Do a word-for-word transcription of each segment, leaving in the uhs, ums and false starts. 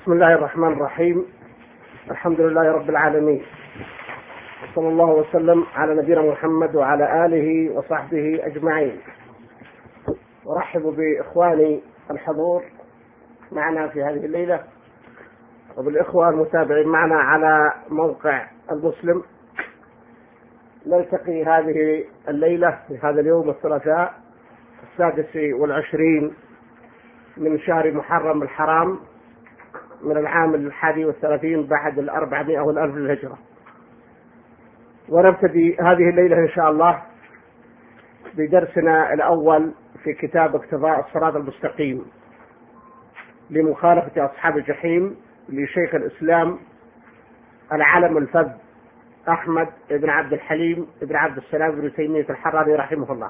بسم الله الرحمن الرحيم. الحمد لله رب العالمين، وصلى الله وسلم على نبينا محمد وعلى آله وصحبه أجمعين. ورحب بإخواني الحضور معنا في هذه الليلة، وبالإخوة المتابعين معنا على موقع المسلم. نلتقي هذه الليلة في هذا اليوم الثلاثاء السادس والعشرين من شهر محرم الحرام من العام الحادي والثلاثين بعد الأربعمائة والألف للهجرة. ونبتدي هذه الليلة إن شاء الله بدرسنا الأول في كتاب اقتضاء الصراط المستقيم لمخالفة أصحاب الجحيم لشيخ الإسلام العلم الفذ أحمد بن عبد الحليم بن عبد السلام بن تيمية الحراني رحمه الله.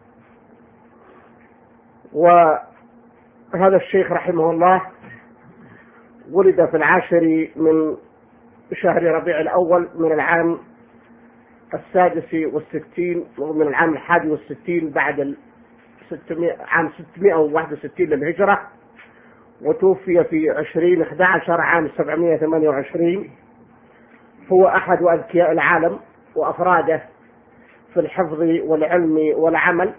وهذا الشيخ رحمه الله ولد في العاشر من شهر ربيع الأول من العام السادس والستين ومن العام الحادي والستين بعد عام ستمائة وواحد وستين للهجرة، وتوفي في عشرين أحد عشر عام سبعمائة وثمانية وعشرين. هو أحد أذكياء العالم وأفراده في الحفظ والعلم والعمل.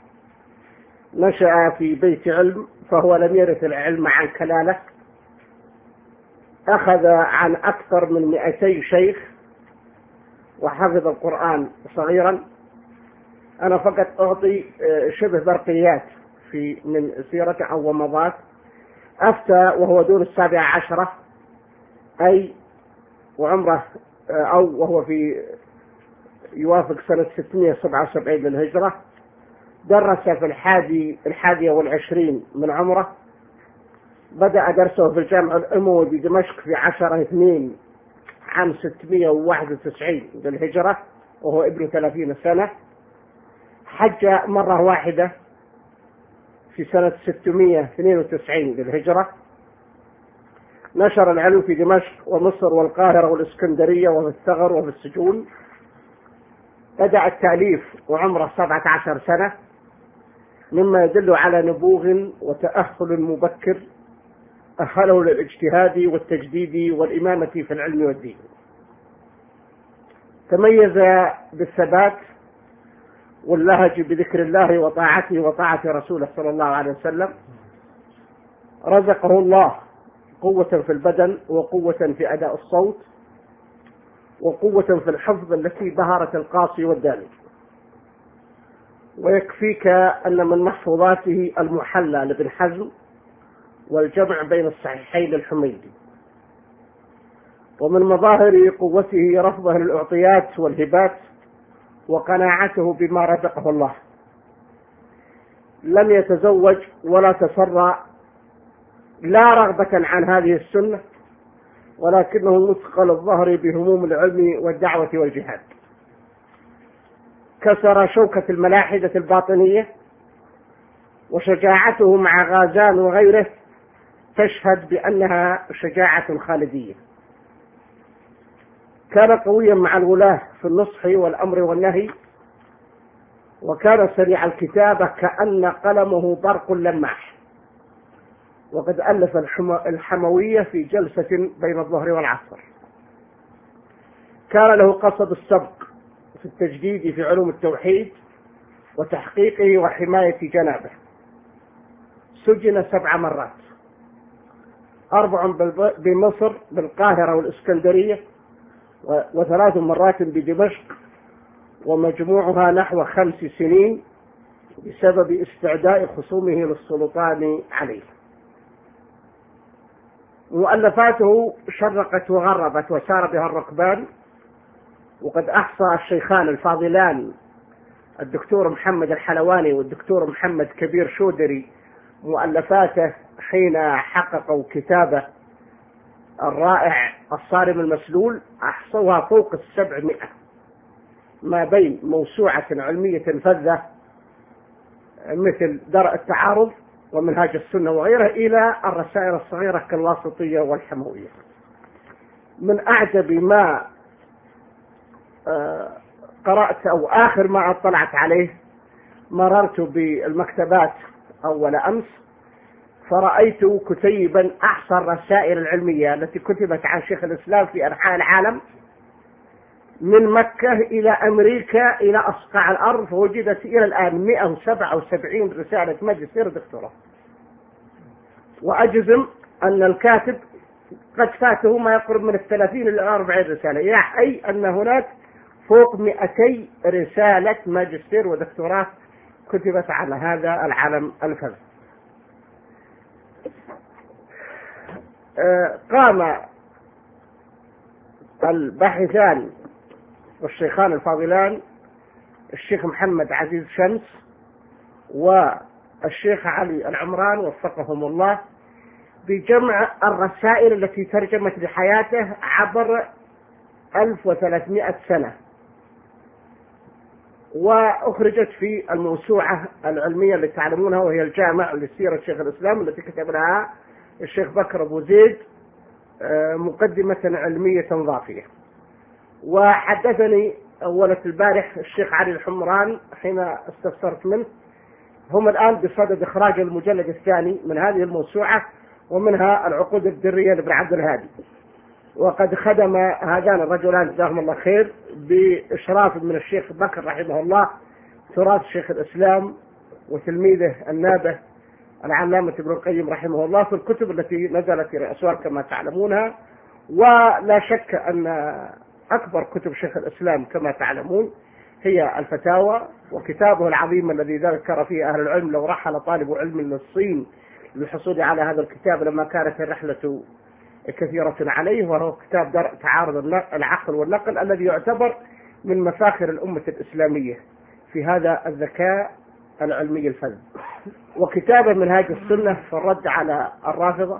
نشأ في بيت علم، فهو لم يرث العلم عن كلالة. أخذ عن أكثر من مئتي شيخ وحفظ القرآن صغيرا. أنا فقط أعطي شبه برقيات في من سيرته أو ومضات. أفتى وهو دون السابعة عشرة، أي وعمره أو وهو في يوافق سنة ستمائة وسبعة وسبعين للهجرة. درس في الحادي الحادية والعشرين من عمره. بدأ درسه في الجامع الأموي بدمشق في عشرة اثنين عام ستمائة وواحد وتسعين للهجرة وهو ابن ثلاثين سنة. حج مرة واحدة في سنة ستمائة واثنين وتسعين للهجرة. نشر العلم في دمشق ومصر والقاهرة والإسكندرية وفي الثغر وفي السجون. بدأ التأليف وعمره سبعة عشر سنة، مما يدل على نبوغ وتأهل مبكر أهله للاجتهاد والتجديد والإمامة في العلم والدين. تميز بالثبات واللهج بذكر الله وطاعته وطاعة رسوله صلى الله عليه وسلم. رزقه الله قوة في البدن وقوة في أداء الصوت وقوة في الحفظ التي بهرت القاصي والداني. ويكفيك أن من محفوظاته المحلى لابن حزم والجمع بين الصحيحين للحميدي. ومن مظاهر قوته رفضه للأعطيات والهبات وقناعته بما رزقه الله. لم يتزوج ولا تسرى، لا رغبة عن هذه السنة، ولكنه مثقل الظهر بهموم العلم والدعوة والجهاد. كسر شوكة الملاحدة الباطنية، وشجاعته مع غازان وغيره تشهد بأنها شجاعة خالدية. كان قويا مع الولاة في النصح والأمر والنهي، وكان سريع الكتابة كأن قلمه برق لماح. وقد ألف الحموية في جلسة بين الظهر والعصر. كان له قصد السبق في التجديد في علوم التوحيد وتحقيقه وحماية جنابه. سجن سبع مرات، أربع بمصر بالقاهرة والإسكندرية، وثلاث مرات بدمشق، ومجموعها نحو خمس سنين بسبب استعداء خصومه للسلطان عليه. مؤلفاته شرقت وغربت وسار بها الركبان. وقد أحصى الشيخان الفاضلان الدكتور محمد الحلواني والدكتور محمد كبير شودري مؤلفاته حين حققوا كتابه الرائع الصارم المسلول. أحصوها فوق السبعمائة، ما بين موسوعة علمية فذة مثل درء التعارض ومنهاج السنة وغيرها إلى الرسائل الصغيرة كالواسطية والحموية. من أعجب ما قرأت أو آخر ما اطلعت عليه، مررت بالمكتبات أول أمس فرأيت كتيبا أحصى الرسائل العلمية التي كتبت عن شيخ الإسلام في أنحاء العالم من مكة إلى أمريكا إلى أصقاع الأرض، فوجدت إلى الآن مئة وسبعة وسبعين رسالة ماجستير ودكتوراه، وأجزم أن الكاتب قد فاته ما يقرب من الثلاثين إلى أربعين رسالة، يعني أي أن هناك فوق مئتي رسالة ماجستير ودكتوراه كتبت على هذا العالم الفذ. قام الباحثان والشيخان الفاضلان الشيخ محمد عزيز شمس والشيخ علي العمران وفقهم الله بجمع الرسائل التي ترجمت بحياته عبر ألف وثلاثمائة سنة، وأخرجت في الموسوعة العلمية اللي تعلمونها وهي الجامع لسيرة شيخ الإسلام التي كتب لها الشيخ بكر أبو زيد مقدمة علمية ضافية. وحدثني أولة البارح الشيخ علي الحمران حين استفسرت منه، هم الآن بصدد إخراج المجلد الثاني من هذه الموسوعة ومنها العقود الدرية لابن عبد الهادي، وقد خدم هذان الرجلان جزاهم الله خير بإشراف من الشيخ بكر رحمه الله تراث شيخ الإسلام وتلميذه النابه العلامة ابن القيم رحمه الله في الكتب التي نزلت في رأسها كما تعلمونها. ولا شك أن أكبر كتب شيخ الإسلام كما تعلمون هي الفتاوى، وكتابه العظيم الذي ذكر فيه أهل العلم لو رحل طالب علم للصين للحصول على هذا الكتاب لما كانت الرحلة كثيرة عليه، وهو كتاب تعارض العقل والنقل الذي يعتبر من مفاخر الأمة الإسلامية في هذا الذكاء العلمي الفذ. وكتابه منهاج السنة في الرد على الرافضة،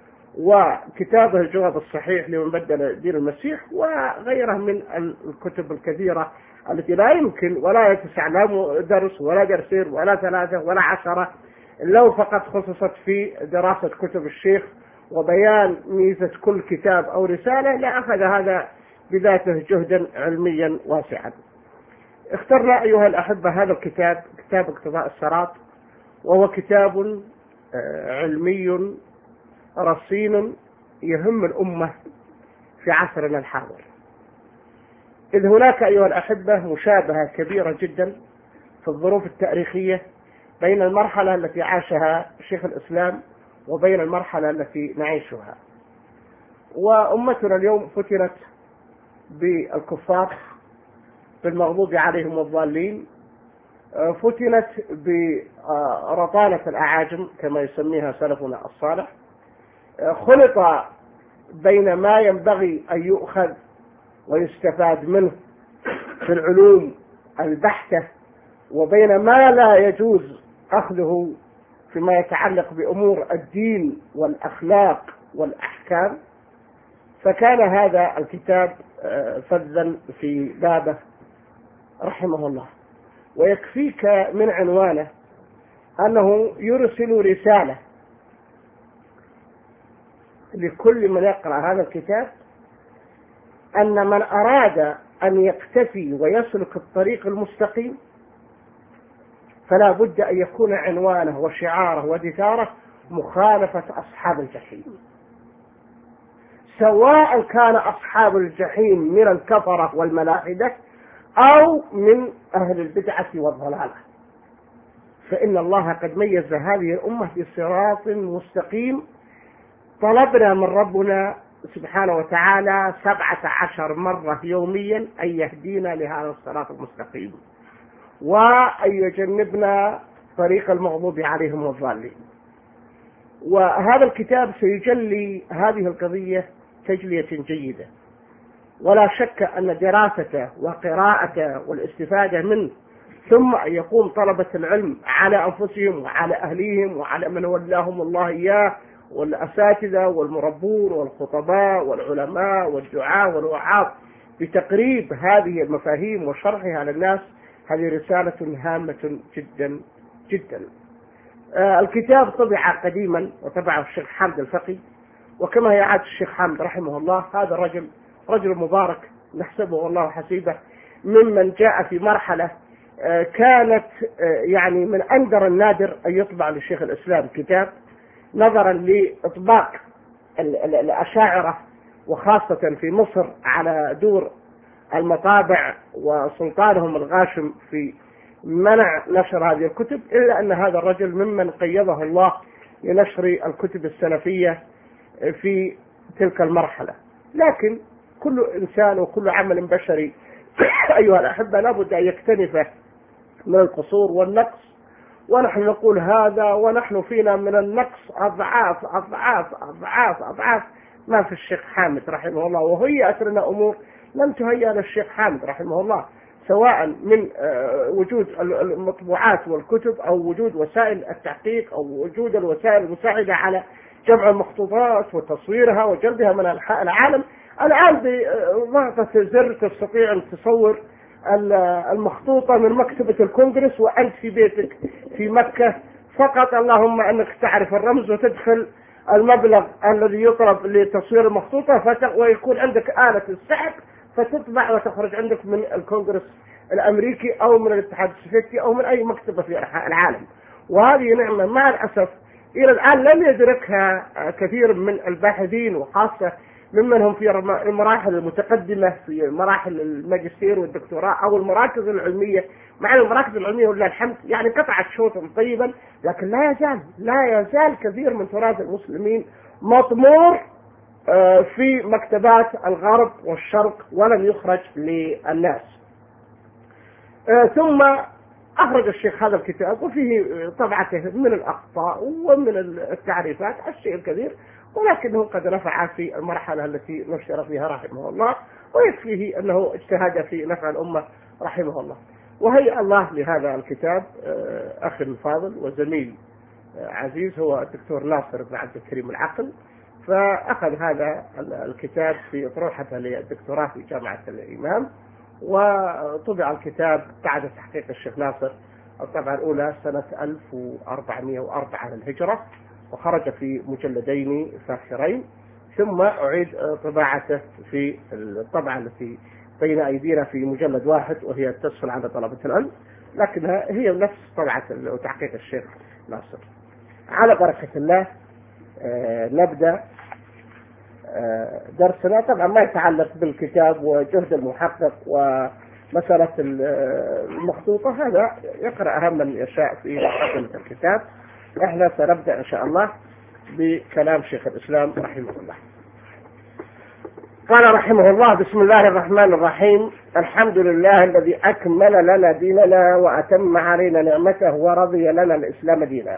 وكتابه الجواب الصحيح لمن بدل دين المسيح، وغيره من الكتب الكثيرة التي لا يمكن ولا يتسع لا درس ولا درسين ولا ثلاثة ولا عشرة لو فقط خصصت في دراسة كتب الشيخ وبيان ميزة كل كتاب أو رسالة لأخذ هذا بذاته جهدا علميا واسعا. اخترنا أيها الأحبة هذا الكتاب، كتاب اقتضاء الصراط، وهو كتاب علمي رصين يهم الأمة في عصرنا الحاضر، إذ هناك أيها الأحبة مشابهة كبيرة جدا في الظروف التاريخية بين المرحلة التي عاشها شيخ الإسلام وبين المرحلة التي نعيشها. وأمتنا اليوم فتنت بالكفار بالمغضوب عليهم والضالين، فتنت برطانة الأعاجم كما يسميها سلفنا الصالح، خلط بين ما ينبغي أن يؤخذ ويستفاد منه في العلوم البحتة وبين ما لا يجوز أخذه فيما يتعلق بأمور الدين والأخلاق والأحكام. فكان هذا الكتاب فذا في بابه رحمه الله. ويكفيك من عنوانه أنه يرسل رسالة لكل من يقرأ هذا الكتاب أن من أراد أن يقتفي ويسلك الطريق المستقيم فلا بد أن يكون عنوانه وشعاره ودثاره مخالفة أصحاب الجحيم، سواء كان أصحاب الجحيم من الكفرة والملاحدة أو من أهل البدعة والضلالة، فإن الله قد ميز هذه الأمة بصراط مستقيم. طلبنا من ربنا سبحانه وتعالى سبعة عشر مرة يوميا أن يهدينا لهذا الصراط المستقيم وأن يجنبنا طريق المغضوب عليهم والضالين. وهذا الكتاب سيجلي هذه القضية تجلية جيدة، ولا شك أن دراسته وقراءته والاستفادة منه ثم أن يقوم طلبة العلم على أنفسهم وعلى أهليهم وعلى من ولاهم الله إياه والأساتذة والمربون والخطباء والعلماء والدعاة والوعاظ بتقريب هذه المفاهيم وشرحها للناس، هذه رسالة هامة جدا جدا. آه الكتاب طبع قديما وطبعه الشيخ حامد الفقي، وكما هي عادة الشيخ حامد رحمه الله هذا الرجل رجل مبارك نحسبه والله حسيبه، ممن جاء في مرحلة آه كانت آه يعني من أندر النادر أن يطبع للشيخ الإسلام كتاب، نظرا لإطباق الأشاعرة وخاصة في مصر على دور المطابع وسلطانهم الغاشم في منع نشر هذه الكتب، إلا أن هذا الرجل ممن قيضه الله لنشر الكتب السلفية في تلك المرحلة. لكن كل إنسان وكل عمل بشري أيها الأحبة لابد أن يكتنف من القصور والنقص، ونحن نقول هذا ونحن فينا من النقص أضعاف أضعاف أضعاف أضعاف ما في الشيخ حامد رحمه الله، وهيئت لنا أمور لم تهيأ للشيخ حامد رحمه الله، سواء من وجود المطبوعات والكتب أو وجود وسائل التحقيق أو وجود الوسائل المساعدة على جمع المخطوطات وتصويرها وجلبها من أنحاء العالم. الآن بضغطة زر تستطيع أن تصور المخطوطة من مكتبة الكونغرس وأنت في بيتك في مكة فقط، اللهم أنك تعرف الرمز وتدخل المبلغ الذي يطلب لتصوير المخطوطة ويكون عندك آلة السحب فتطبع وتخرج عندك من الكونغرس الأمريكي أو من الاتحاد السوفيتي أو من أي مكتبة في العالم. وهذه نعمة مع الأسف إلى الآن لم يدركها كثير من الباحثين، وخاصة ممن هم في المراحل المتقدمة في مراحل الماجستير والدكتوراه أو المراكز العلمية. مع المراكز العلمية ولله الحمد يعني قطعت شوطا طيبا، لكن لا يزال لا يزال كثير من تراث المسلمين مطمور في مكتبات الغرب والشرق ولم يخرج للناس. ثم أخرج الشيخ هذا الكتاب وفيه طبعته من الأخطاء ومن التعريفات الشيء الكثير، ولكنه قد نفع في المرحلة التي نشر فيها رحمه الله، ويكفيه أنه اجتهد في نفع الأمة رحمه الله. وهيأ الله لهذا الكتاب أخي الفاضل وزميل عزيز هو الدكتور ناصر بن عبد الكريم العقل، فأخذ هذا الكتاب في أطروحته للدكتوراه في جامعة الإمام، وطبع الكتاب بعد تحقيق الشيخ ناصر الطبعة الأولى سنة ألف وأربعمائة وأربعة للهجرة، وخرج في مجلدين فاخرين، ثم أعيد طباعته في الطبعة التي بين أيدينا في مجلد واحد وهي تسهل على طلبة العلم، لكنها هي نفس طبعة وتحقيق الشيخ ناصر. على بركة الله آه نبدأ آه درسنا. طبعا ما يتعلق بالكتاب وجهد المحقق ومسألة المخطوطة، هذا يقرأ أهم من يشاء في مقدمة الكتاب. احنا سنبدأ إن شاء الله بكلام شيخ الإسلام رحمه الله. قال رحمه الله: بسم الله الرحمن الرحيم. الحمد لله الذي أكمل لنا ديننا وأتم علينا نعمته ورضي لنا الإسلام دينا،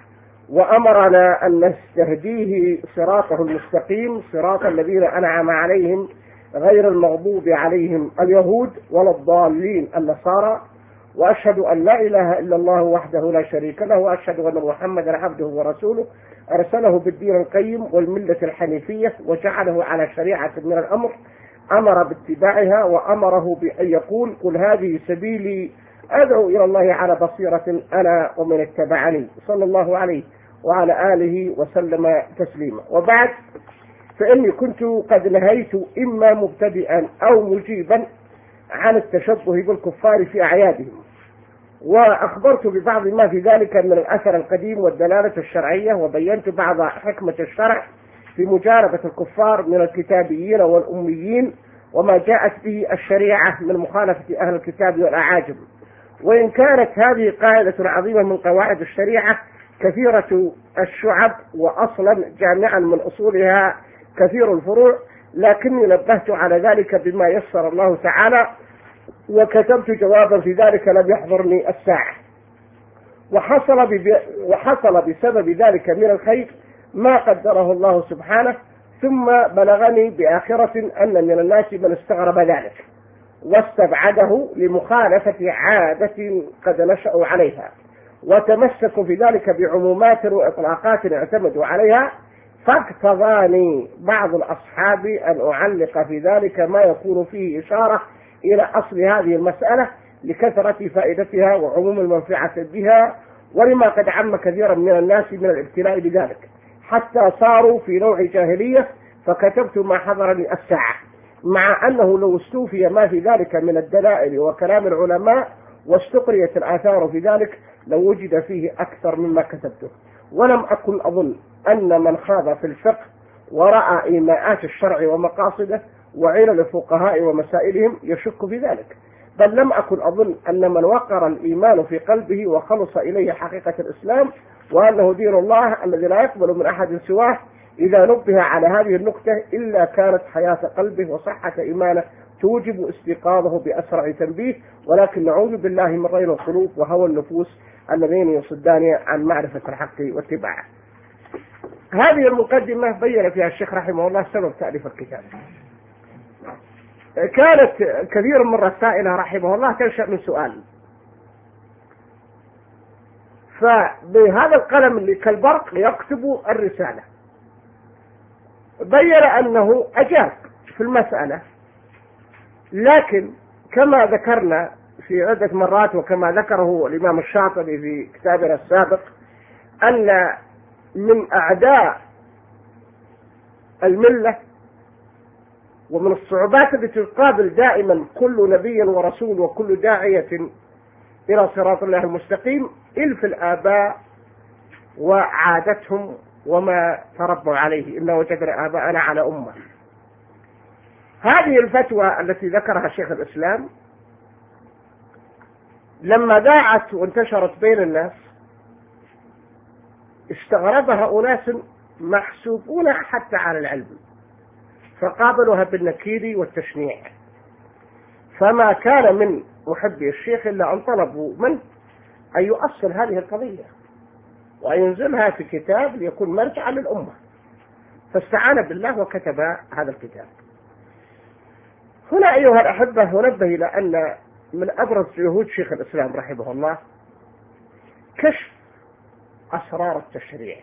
وأمرنا أن نستهديه صراطه المستقيم، صراط الذين أنعم عليهم غير المغضوب عليهم اليهود ولا الضالين النصارى. وأشهد أن لا إله إلا الله وحده لا شريك له، وأشهد أن محمدا عبده ورسوله أرسله بالدين القيم والملة الحنيفية، وجعله على شريعة من الأمر أمر باتباعها، وأمره بأن يقول: قل هذه سبيلي أدعو إلى الله على بصيرة أنا ومن اتبعني، صلى الله عليه وعلى آله وسلم تسليما. وبعد، فإني كنت قد نهيت إما مبتدئا أو مجيبا عن التشبه بالكفار في أعيادهم، وأخبرت ببعض ما في ذلك من الأثر القديم والدلالة الشرعية، وبينت بعض حكمة الشرع في مجانبة الكفار من الكتابيين والأميين، وما جاءت به الشريعة من مخالفة أهل الكتاب والأعاجم. وإن كانت هذه قاعدة عظيمة من قواعد الشريعة كثيرة الشعب وأصلا جامعا من أصولها كثير الفروع، لكني نبهت على ذلك بما يسر الله تعالى، وكتبت جوابا في ذلك لم يحضرني الساعة. وحصل, بب... وحصل بسبب ذلك من الخير ما قدره الله سبحانه، ثم بلغني بآخرة أن من الناس من استغرب ذلك واستبعده لمخالفة عادة قد نشأوا عليها، وتمسكوا في ذلك بعمومات وإطلاقات اعتمدوا عليها، فاقتضاني بعض الأصحاب أن أعلق في ذلك ما يكون فيه إشارة إلى أصل هذه المسألة لكثرة فائدتها وعموم المنفعة بها، ولما قد عم كثيرا من الناس من الابتلاء بذلك حتى صاروا في نوع جاهلية، فكتبت ما حضرني الساعة، مع أنه لو استوفي ما في ذلك من الدلائل وكلام العلماء واستقريت الآثار في ذلك لو وجد فيه أكثر مما كتبته. ولم أكن أظن أن من خاض في الفقه ورأى إيماءات الشرع ومقاصده وعلل الفقهاء ومسائلهم يشك في ذلك، بل لم أكن أظن أن من وقر الإيمان في قلبه وخلص إليه حقيقة الإسلام وأنه دين الله الذي لا يقبل من أحد سواه إذا نبه على هذه النقطة إلا كانت حياة قلبه وصحة إيمانه توجب استيقاظه بأسرع تنبيه، ولكن نعوذ بالله من رين القلوب وهوى النفوس اللذين يصدان عن معرفة الحق واتباعه. هذه المقدمة بين فيها الشيخ رحمه الله سبب تأليف الكتاب. كانت كثير من الرسائل رحمه الله تنشأ من سؤال، فبهذا القلم اللي كالبرق يكتب الرسالة بين أنه أجاب في المسألة، لكن كما ذكرنا في عدة مرات وكما ذكره الإمام الشاطبي في كتابنا السابق أن من أعداء الملة ومن الصعوبات التي تقابل دائما كل نبي ورسول وكل داعية إلى صراط الله المستقيم إلف الآباء وعادتهم وما تربوا عليه، إن وجدنا آباءنا على أمة. هذه الفتوى التي ذكرها شيخ الإسلام لما ذاعت وانتشرت بين الناس استغربها أناس محسوبون حتى على العلم، فقابلوها بالنكير والتشنيع، فما كان من محبي الشيخ إلا أن طلبوا منه أن يؤصل هذه القضية وأن ينزلها في كتاب ليكون مرجعا للأمة، فاستعان بالله وكتب هذا الكتاب. هنا أيها الأحبة ننبه إلى أن من أبرز جهود شيخ الإسلام رحمه الله كشف أسرار التشريع،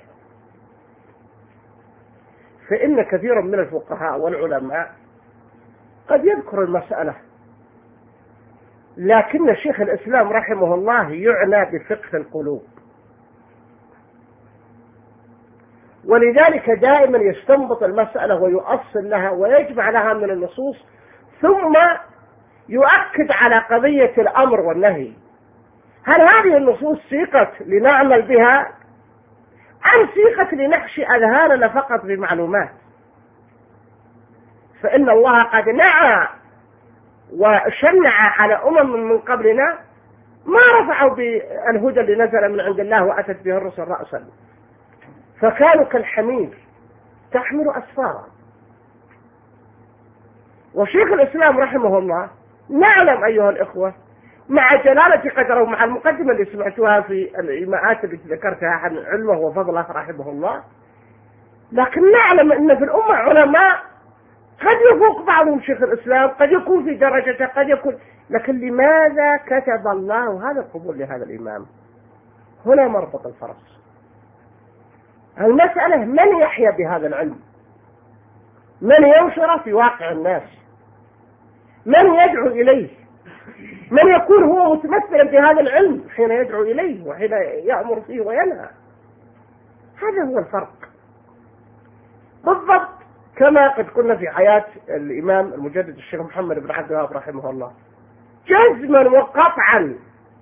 فإن كثيرا من الفقهاء والعلماء قد يذكر المسألة، لكن شيخ الإسلام رحمه الله يعنى بفقه القلوب، ولذلك دائما يستنبط المسألة ويؤصل لها ويجمع لها من النصوص، ثم يؤكد على قضية الأمر والنهي. هل هذه النصوص سيقت لنعمل بها أم سيقت لنحشي أذهاننا فقط بمعلومات؟ فإن الله قد نعى وشنع على أمم من قبلنا ما رفعوا بالهدى اللي نزل من عند الله وأتت به الرسل رأسا، فكانوا كالحمير تحمل أسفارا. وشيخ الإسلام رحمه الله نعلم أيها الإخوة مع جلالة قدره ومع المقدمة اللي سمعتوها في الإيماءات التي ذكرتها عن علمه وفضله رحمه الله، لكن نعلم أن في الأمة علماء قد يفوق بعضهم شيخ الإسلام، قد يكون في درجته، قد يكون، لكن لماذا كتب الله هذا القبول لهذا الإمام؟ هنا مربط الفرس. المسألة من يحيا بهذا العلم، من ينشر في واقع الناس، من يدعو إليه، من يكون هو متمثلا بهذا العلم حين يدعو إليه وحين يأمر فيه وينهى. هذا هو الفرق بالضبط، كما قد قلنا في حياة الإمام المجدد الشيخ محمد بن عبد الوهاب رحمه الله جزما وقطعا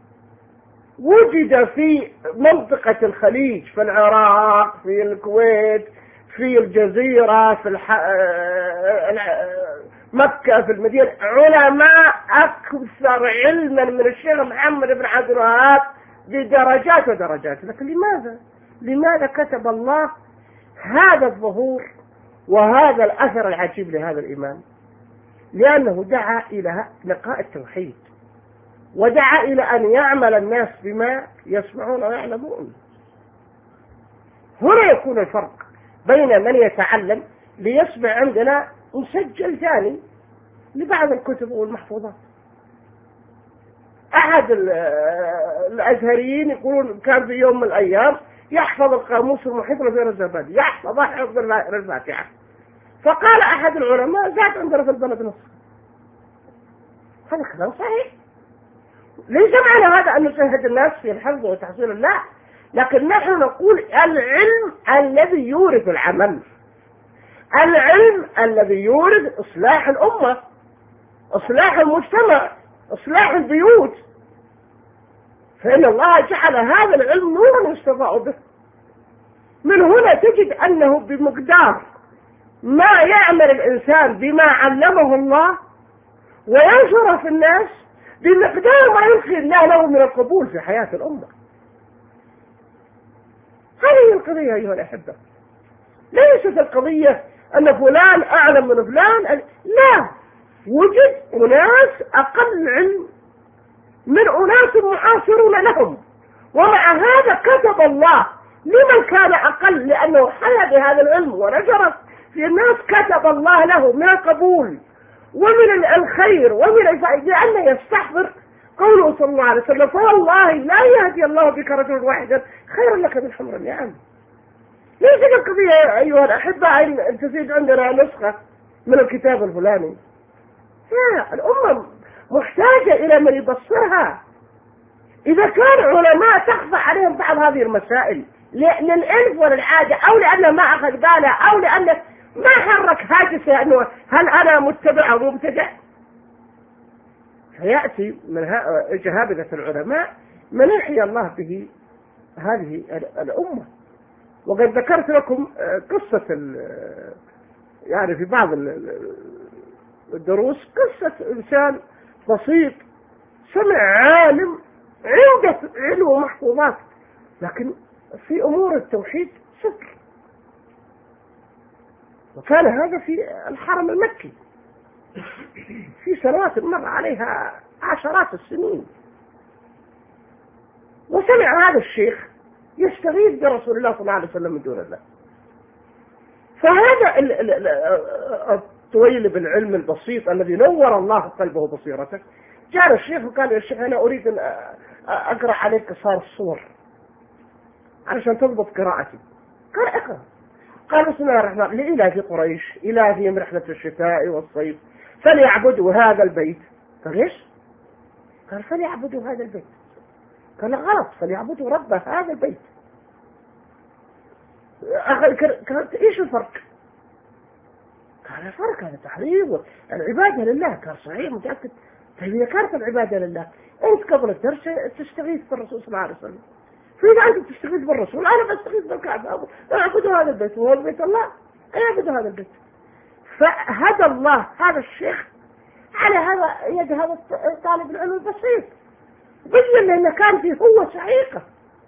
وجد في منطقة الخليج، في العراق، في الكويت، في الجزيرة، في الح... مكة، في المدينة، علماء أكثر علما من الشيخ محمد بن عبد الوهاب بدرجات ودرجات. لكن لماذا؟ لماذا كتب الله هذا الظهور وهذا الأثر العجيب لهذا الإمام؟ لأنه دعا إلى نقاء التوحيد، ودعا إلى أن يعمل الناس بما يسمعون ويعلمون. هنا يكون الفرق بين من يتعلم ليسمع عندنا مسجل ثاني لبعض الكتب والمحفوظات. أحد الأزهريين يقولون كان في يوم من الأيام يحفظ القاموس المحيط لغير الزبادي، يحفظ حفظ الفاتحة، فقال أحد العلماء زاد عندنا في البلد نص. هذا كلام صحيح، ليس معنى هذا أن نشاهد الناس في الحفظ وتحصيل الله، لكن نحن نقول العلم الذي يورث العمل، العلم الذي يورث إصلاح الأمة، إصلاح المجتمع، إصلاح البيوت، فإن الله جعل هذا العلم نورا يستضاء به. من هنا تجد أنه بمقدار ما يعمل الإنسان بما علمه الله وينشره في الناس بمقدار ما يلقي الله له من القبول في حياة الأمة. هذه القضية أيها الأحبة، ليست القضية أن فلان أعلم من فلان، لا، وجد أناس أقل علم من أناس معاصرون لهم، ومع هذا كتب الله لمن كان أقل لأنه حيا بهذا العلم ونشر في الناس، كتب الله له من القبول ومن الخير ومن الفائدة، لأنه يستحضر قوله صلى الله عليه وسلم: فوالله لا يهدي الله بك رجلا واحدا خير لك من حمر النعم. ليس القضية أيها الأحبة أن تزيد عندنا نسخة من الكتاب الفلاني، لا، الأمة محتاجة إلى من يبصرها. إذا كان علماء تخفى عليهم بعض هذه المسائل للألف وللعادة، أو لأنه ما أخذ باله، أو لأنه ما حرك هاجسه أنه هل أنا متبع أو مبتدع، فيأتي من جهابذة العلماء من يحيي الله به هذه الأمة. وقد ذكرت لكم قصة يعني في بعض الدروس قصة إنسان بسيط سمع عالم عنده علم ومحفوظات، لكن في أمور التوحيد صفر، وكان هذا في الحرم المكي في سنوات مر عليها عشرات السنين. وسمع هذا الشيخ يستغيث برسول الله صلى الله عليه وسلم من دون الله. فهذا الطويل بالعلم البسيط الذي نور الله قلبه بصيرته جاء الشيخ وقال: يا شيخ أنا أريد أن أقرأ عليك قصار الصور علشان تضبط قراءتي. قال: اقرأ. قال: بسم الله الرحمن الرحيم: لإله في قريش إلههم رحلة الشتاء والصيف فليعبدوا هذا البيت. قال: ايش؟ قال: فليعبدوا هذا البيت. قال: غلط، فليعبدوا رب هذا البيت. قال: ايش الفرق؟ قال: الفرق هذا تحريض العبادة لله. قال: صحيح، متأكد. طيب إذا كانت العبادة لله، أنت قبل الدرس تستغيث بالرسول صلى الله عليه وسلم، فإذا أنت تستغيث بالرسول أنا بستغيث بالكعبة، أعبدوا هذا البيت، وهو البيت الله، أعبدوا هذا البيت. فهدى الله هذا الشيخ على هذا يد هذا طالب العلم البسيط، بين لأنه كان فيه قوة صحيحة.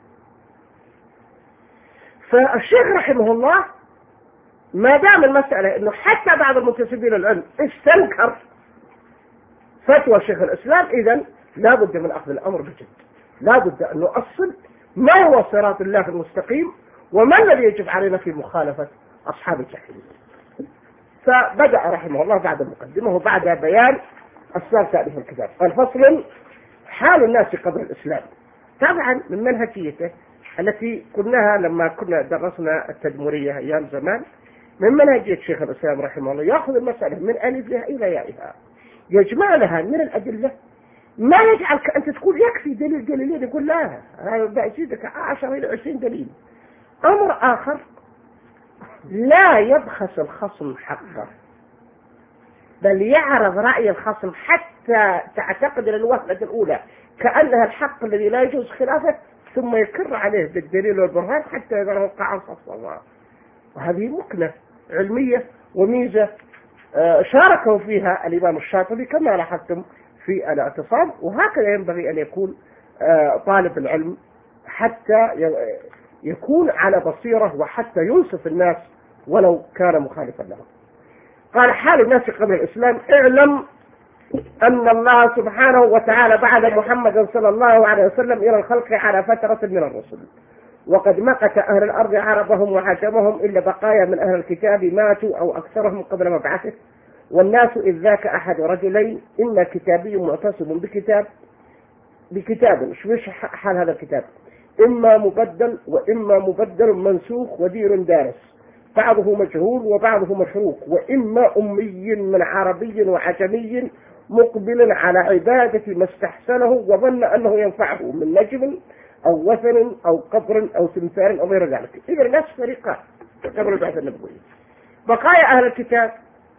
فالشيخ رحمه الله ما دام المسألة أنه حتى بعض المنتسبين للعلم استنكر فتوى شيخ الإسلام، إذن لا بد من أخذ الأمر بجد، لا بد أن نؤصل ما هو صراط الله المستقيم وما الذي يجب علينا في مخالفة أصحاب الجحيم. فبدأ رحمه الله بعد المقدمة وبعد بيان أسباب تأليف الكتاب. الفصل: حال الناس قبل الإسلام. طبعا من منهجيته التي قلناها لما كنا درسنا التدمرية أيام زمان، من منهجية شيخ الإسلام رحمه الله يأخذ المسألة من ألفها إلى يائها، يجمع لها من الأدلة ما يجعلك أنت تقول يكفي دليل دليلين، يقول لا هذا بأزيدك عشر إلى عشرين دليل. أمر آخر: لا يبخس الخصم حقه، بل يعرض رأي الخصم حتى تعتقد الوهلة الأولى كأنها الحق الذي لا يجوز خلافه، ثم يكر عليه بالدليل والبرهان حتى إذا وقع الصواب. وهذه مكنة علمية وميزة شاركوا فيها الإمام الشاطبي كما لاحظتم في الاعتصام، وهكذا ينبغي أن يكون طالب العلم حتى يكون على بصيرة وحتى ينصف الناس ولو كان مخالفا لهم. قال: حال الناس قبل الإسلام: اعلم أن الله سبحانه وتعالى بعث محمدا صلى الله عليه وسلم إلى الخلق على فترة من الرسل، وقد مقت أهل الأرض عربهم وعجمهم إلا بقايا من أهل الكتاب ماتوا أو أكثرهم قبل مبعثه، والناس إذ ذاك أحد رجلين، إما كتابي معتصم بكتاب بكتاب مش حال هذا الكتاب، إما مبدل وإما مبدل منسوخ ودير دارس، بعضه مجهول وبعضه مشروك، وإما أمي من عربي وعجمي مقبل على عبادة ما استحسنه وظن أنه ينفعه من نجم أو وثن أو قبر أو تمثال أو غير ذلك. إذا الناس فريقان قبل البعث النبوي. بقايا أهل الكتاب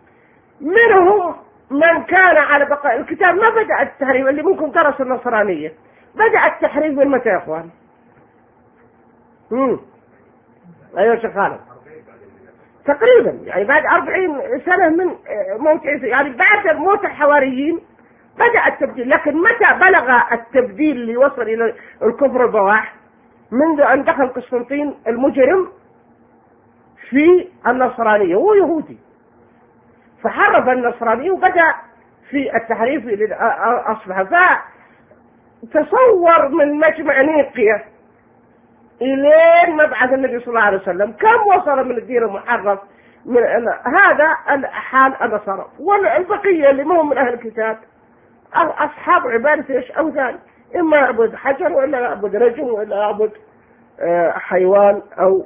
منهم من كان على بقاء الكتاب. ما بدأ التحريف اللي ممكن درس النصرانية، بدأ التحريف من متى يا أخوان؟ مم. أيوة شيخ خالد تقريبا يعني بعد أربعين سنة من موت عيسى، يعني بعد موت الحواريين بدأ التبديل. لكن متى بلغ التبديل اللي وصل إلى الكفر البواح؟ منذ أن دخل قسطنطين المجرم في النصرانية، هو يهودي فحرف النصرانية وبدأ في التحريف أصبح. فتصور من مجمع نيقيا إلين مبعث النبي صلى الله عليه وسلم كم وصل من الدين المحرف. من هذا حال النصارى. والبقية اللي ما هم من أهل الكتاب أصحاب عبادة إيش أوثان، إما يعبد حجر وإلا يعبد رجل وإلا يعبد حيوان أو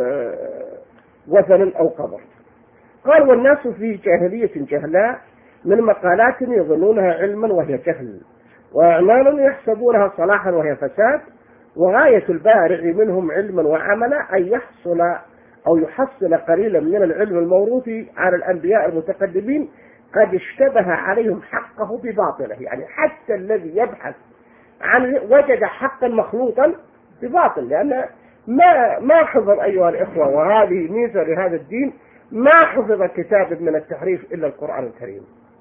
وثن أو قبر. قال والناس في جاهلية جهلاء من مقالات يظنونها علما وهي جهل، وأعمال يحسبونها صلاحا وهي فساد، وغاية البارع منهم علما وعملا أن يحصل أو يحصل قليلا من العلم الموروث على الأنبياء المتقدمين قد اشتبه عليهم حقه بباطله. يعني حتى الذي يبحث عن وجد حقا مخلوطا بباطل، لأن ما ما حفظ أيها الإخوة، وهذه ميزة لهذا الدين، ما حفظ كتاب من التحريف إلا القرآن الكريم.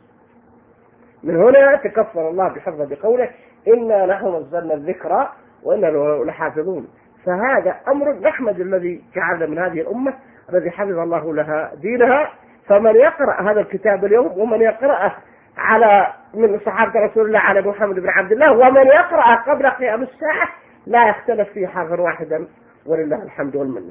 من هنا تكفر الله بحفظه بقوله إنا نحن نزلنا الذكر وإنا له لحافظون. فهذا أمر نحمد الذي جعلنا من هذه الأمة الذي حفظ الله لها دينها. فمن يقرأ هذا الكتاب اليوم ومن يقرأه على من صحابة رسول الله على محمد بن عبد الله ومن يقرأه قبل قيام الساعة لا يختلف فيه حرفا واحدا، ولله الحمد والمنة.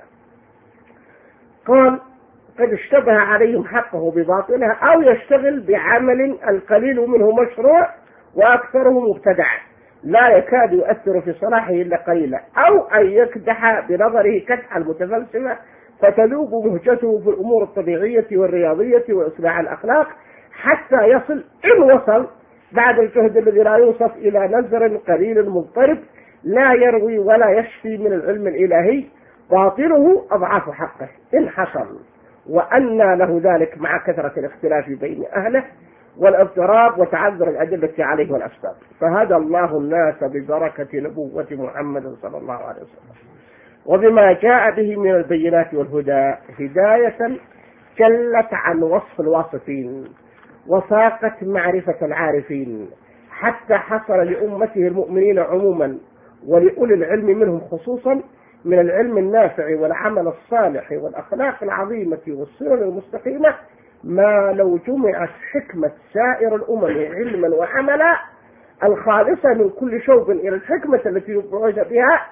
قال قد اشتبه عليهم حقه بباطلها أو يشتغل بعمل القليل منه مشروع وأكثره مبتدع لا يكاد يؤثر في صلاحه إلا قليلا، أو أن يكدح بنظره كدح المتفلسفة فتذوب مهجته في الأمور الطبيعية والرياضية وإصلاح الأخلاق حتى يصل إن وصل بعد الجهد الذي لا يوصف إلى نزر قليل مضطرب لا يروي ولا يشفي من العلم الإلهي، باطله أضعاف حقه إن حصل، وأن له ذلك مع كثرة الاختلاف بين أهله والاضطراب وتعذر الأدلة عليه والأسباب. فهدى الله الناس ببركة نبوة محمد صلى الله عليه وسلم وبما جاء به من البينات والهدى هداية جلت عن وصف الواصفين وفاقت معرفة العارفين، حتى حصل لأمته المؤمنين عموما ولأولي العلم منهم خصوصا من العلم النافع والعمل الصالح والأخلاق العظيمة والسنن المستقيمة ما لو جمعت حكمة سائر الأمم علما وعملا الخالصة من كل شوب إلى الحكمة التي يبرز بها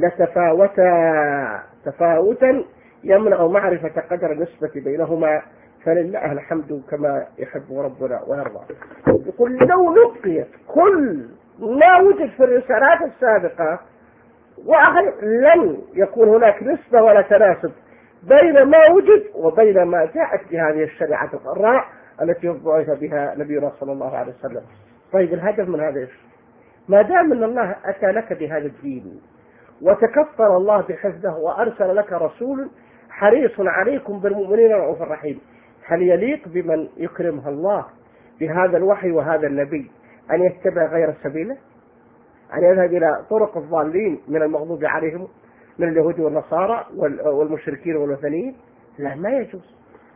لتفاوتا تفاوتا يمنع معرفة قدر النسبة بينهما، فلله الحمد كما يحب ربنا ويرضى. يقول لو نبقيت كل ما وجد في الرسالات السابقة وأخر لن يكون هناك نسبة ولا تناسب بين ما وجد وبين ما جاءت بهذه الشريعة القراء التي بعث بها نبينا صلى الله عليه وسلم. طيب الهدف من هذا إيش؟ ما دام أن الله أتى لك بهذا الدين وتكفل الله بحفظه وأرسل لك رسول حريص عليكم بالمؤمنين رؤوف رحيم، هل يليق بمن يكرمها الله بهذا الوحي وهذا النبي أن يتبع غير سبيله، أن يذهب إلى طرق الضالين من المغضوب عليهم من اليهود والنصارى والمشركين والوثنيين؟ لا، ما يجوز.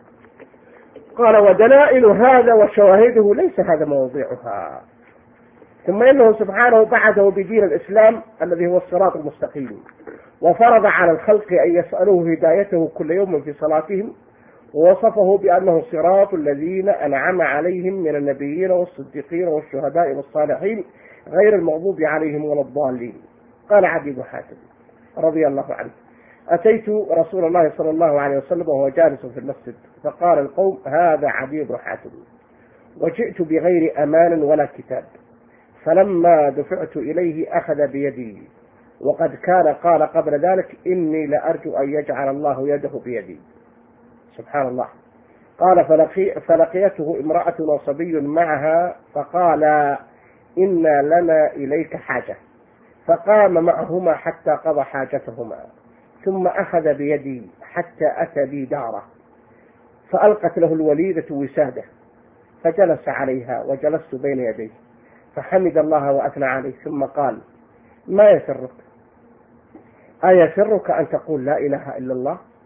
قال ودلائل هذا وشواهده ليس هذا موضعها. ثم إنه سبحانه بعثه بدين الإسلام الذي هو الصراط المستقيم، وفرض على الخلق أن يسألوه هدايته كل يوم في صلاتهم، ووصفه بأنه صراط الذين أنعم عليهم من النبيين والصديقين والشهداء والصالحين غير المغضوب عليهم ولا الضالين. قال عدي بن حاتم رضي الله عنه أتيت رسول الله صلى الله عليه وسلم وهو جالس في المسجد فقال القوم هذا عدي بن حاتم، وجئت بغير أمان ولا كتاب، فلما دفعت إليه أخذ بيدي، وقد كان قال قبل ذلك إني لأرجو أن يجعل الله يده بيدي. سبحان الله. قال فلقي فلقيته امرأة وصبي معها فقال إنا لنا إليك حاجة، فقام معهما حتى قضى حاجتهما، ثم أخذ بيدي حتى أتى بي داره، فألقت له الوليدة وسادة فجلس عليها وجلست بين يديه، فحمد الله وأثنى عليه، ثم قال ما يسرك؟ أيسرك أن تقول لا إله إلا الله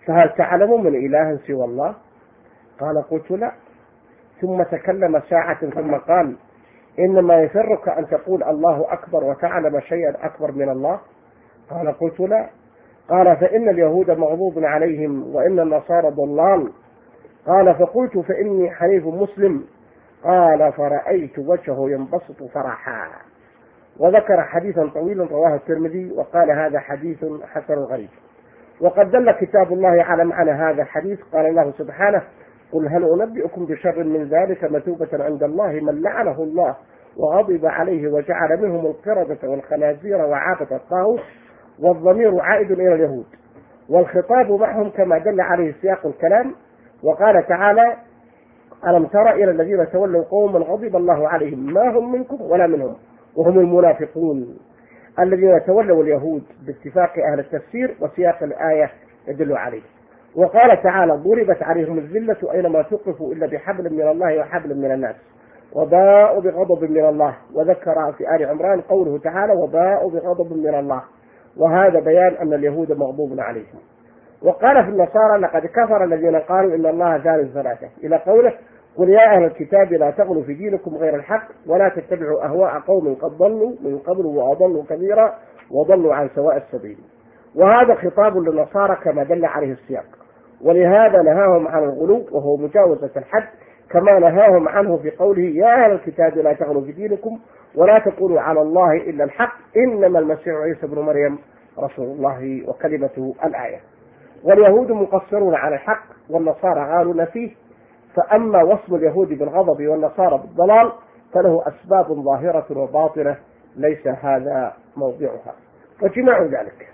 فهل تعلم من إله سوى الله؟ قال قلت لا. ثم تكلم ساعة ثم قال إنما يفرك أن تقول الله أكبر وتعلم شيئا أكبر من الله؟ قال قلت لا. قال فإن اليهود مغضوب عليهم وإن النصارى ضلال. قال فقلت فإني حنيف مسلم. قال فرأيت وجهه ينبسط فرحا. وذكر حديثا طويلا رواه الترمذي وقال هذا حديث حسن غريب. وقد دل كتاب الله على معنى هذا الحديث. قال الله سبحانه قل هل أنبئكم بشر من ذلك مثوبة عند الله من لعنه الله وغضب عليه وجعل منهم القردة والخنازير وعابد الطاغوت، والضمير عائد إلى اليهود والخطاب معهم كما دل عليه سياق الكلام. وقال تعالى ألم تر إلى الذين تولوا قوما غضب الله عليهم ما هم منكم ولا منهم وهم المنافقون الذين تولوا اليهود باتفاق أهل التفسير وسياق الآية يدل عليه. وقال تعالى ضربت عليهم الذلة أينما ثقفوا إلا بحبل من الله وحبل من الناس وباءوا بغضب من الله. وذكر في آل عمران قوله تعالى وباءوا بغضب من الله، وهذا بيان أن اليهود مغضوب عليهم. وقال في النصارى لقد كفر الذين قالوا إن الله ثالث ثلاثة إلى قوله قل يا أهل الكتاب لا تغلوا في دينكم غير الحق ولا تتبعوا أهواء قوم قد ضلوا من قبل وأضلوا كثيرا وضلوا عن سواء السبيل. وهذا خطاب للنصارى كما دل عليه السياق، ولهذا نهاهم عن الغلو وهو مجاوزة الحد كما نهاهم عنه في قوله يا أهل الكتاب لا تغلوا في دينكم ولا تقولوا على الله إلا الحق إنما المسيح عيسى ابن مريم رسول الله وكلمته الآية. واليهود مقصرون على الحق والنصارى غالون فيه. فأما وصف اليهود بالغضب والنصارى بالضلال فله أسباب ظاهرة وباطنة ليس هذا موضعها. وجماع ذلك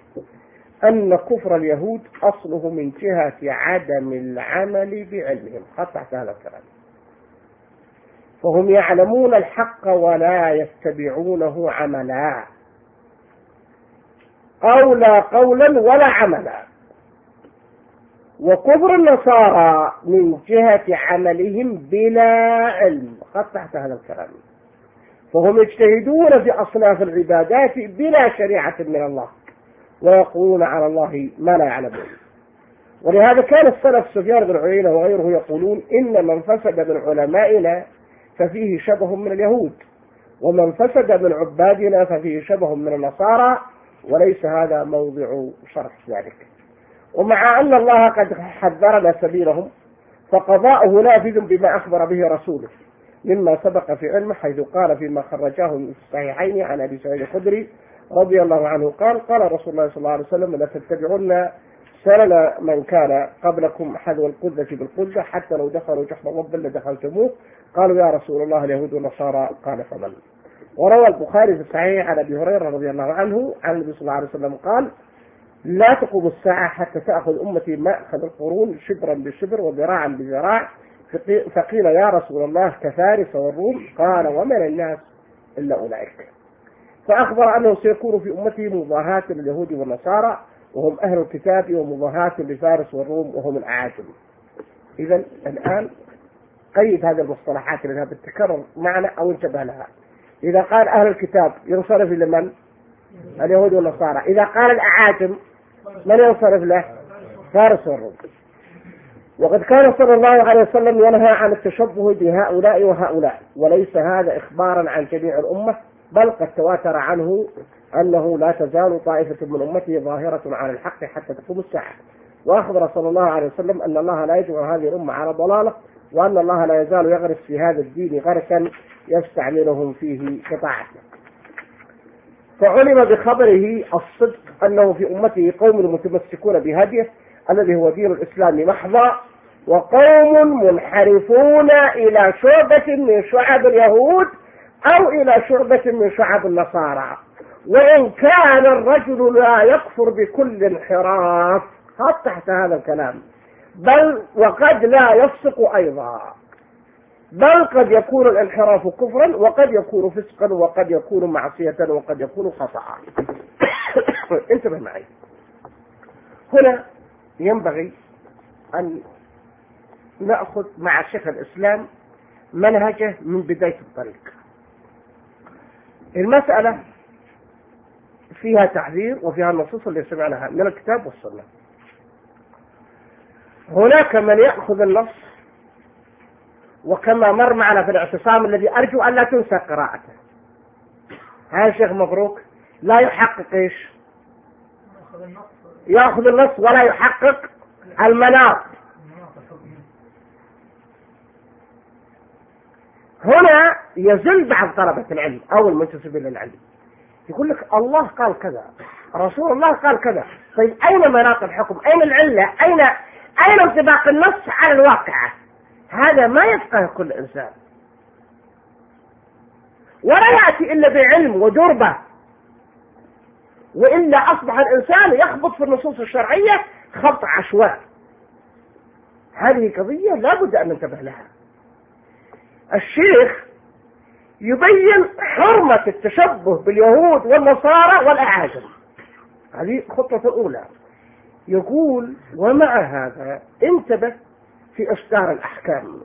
أن كفر اليهود أصله من جهة عدم العمل بعلمهم. قطعت هذا الكلام. فهم يعلمون الحق ولا يتبعونه عملا أو لا قولا ولا عملا. وكفر النصارى من جهة عملهم بلا علم. قطعت هذا الكلام. فهم يجتهدون في أصناف العبادات بلا شريعة من الله ويقولون على الله ما لا يعلمون. ولهذا كان السلف سفيان بن عيينة وغيره يقولون إن من فسد من علمائنا ففيه شبه من اليهود ومن فسد من عبادنا ففيه شبه من النصارى، وليس هذا موضع شرح ذلك. ومع أن الله قد حذرنا سبيلهم فقضاؤه نافذ بما أخبر به رسوله مما سبق في علمه، حيث قال فيما خرجاه في الصحيحين عن أبي سعيد الخدري رضي الله عنه قال قال رسول الله صلى الله عليه وسلم لا تتبعون سنن من كان قبلكم حذو القذة بالقذة حتى لو دخلوا جحر رب لدخلتموه. قالوا يا رسول الله اليهود والنصارى قال فمن. وروى البخاري في الصحيح عن أبي هريرة رضي الله عنه عن النبي صلى الله عليه وسلم قال لا تقوم الساعة حتى تأخذ أمتي مأخذ القرون شبرا بشبر وذراعا بذراع. فقيل يا رسول الله كفارس والروم؟ قال ومن الناس إلا أولئك. فأخبر أنه سيكون في أمته مضاهاة لليهود والنصارى وهم أهل الكتاب ومضاهاة لفارس والروم وهم الأعاجم. إذا الآن قيد هذه المصطلحات لأنها بتتكرر معنا أو انتبه لها. إذا قال أهل الكتاب ينصرف إلى من؟ اليهود والنصارى. إذا قال الأعاجم من ينصرف له؟ فارس والروم. وقد كان صلى الله عليه وسلم ينهى عن التشبه بهؤلاء وهؤلاء، وليس هذا إخبارا عن جميع الأمة، بل قد تواتر عنه أنه لا تزال طائفة من أمته ظاهرة على الحق حتى تقوم الساعة. وأخبر صلى الله عليه وسلم أن الله لا يجمع هذه الأمة على ضلالة، وأن الله لا يزال يغرس في هذا الدين غرسا يستعملهم فيه بطاعته. فعلم بخبره الصدق أنه في أمته قوم متمسكون بهديه الذي هو دين الإسلام محضا، وقوم منحرفون إلى شعبة من شعب اليهود أو إلى شعبة من شعب النصارى. وإن كان الرجل لا يكفر بكل انحراف، خط تحت هذا الكلام، بل وقد لا يفسق أيضا، بل قد يكون الانحراف كفرا وقد يكون فسقا وقد يكون معصية وقد يكون خطأ. انتبه معي. هنا ينبغي أن نأخذ مع شيخ الإسلام منهجه من بداية الطريق. المسألة فيها تحذير وفيها النصوص اللي سمعناها من الكتاب والسنة. هناك من يأخذ النص، وكما مر معنا في الاعتصام الذي أرجو أن لا تنسى قراءته، هذا الشيخ مبروك لا يحقق إيش؟ يأخذ النص ولا يحقق المناط. هنا يزل بعض طلبة العلم أو المنتسبين للعلم، يقول لك الله قال كذا، رسول الله قال كذا، طيب أين مناط الحكم؟ أين العلة؟ أين أين انطباق النص على الواقعة؟ هذا ما يفقه كل إنسان، ولا يأتي إلا بعلم ودربة، وإلا أصبح الإنسان يخبط في النصوص الشرعية خبط عشوائي. هذه قضية لا بد أن ننتبه لها. الشيخ يبين حرمة التشبه باليهود والنصارى والأعاجم، هذه خطوة الأولى. يقول ومع هذا انتبه في إصدار الأحكام،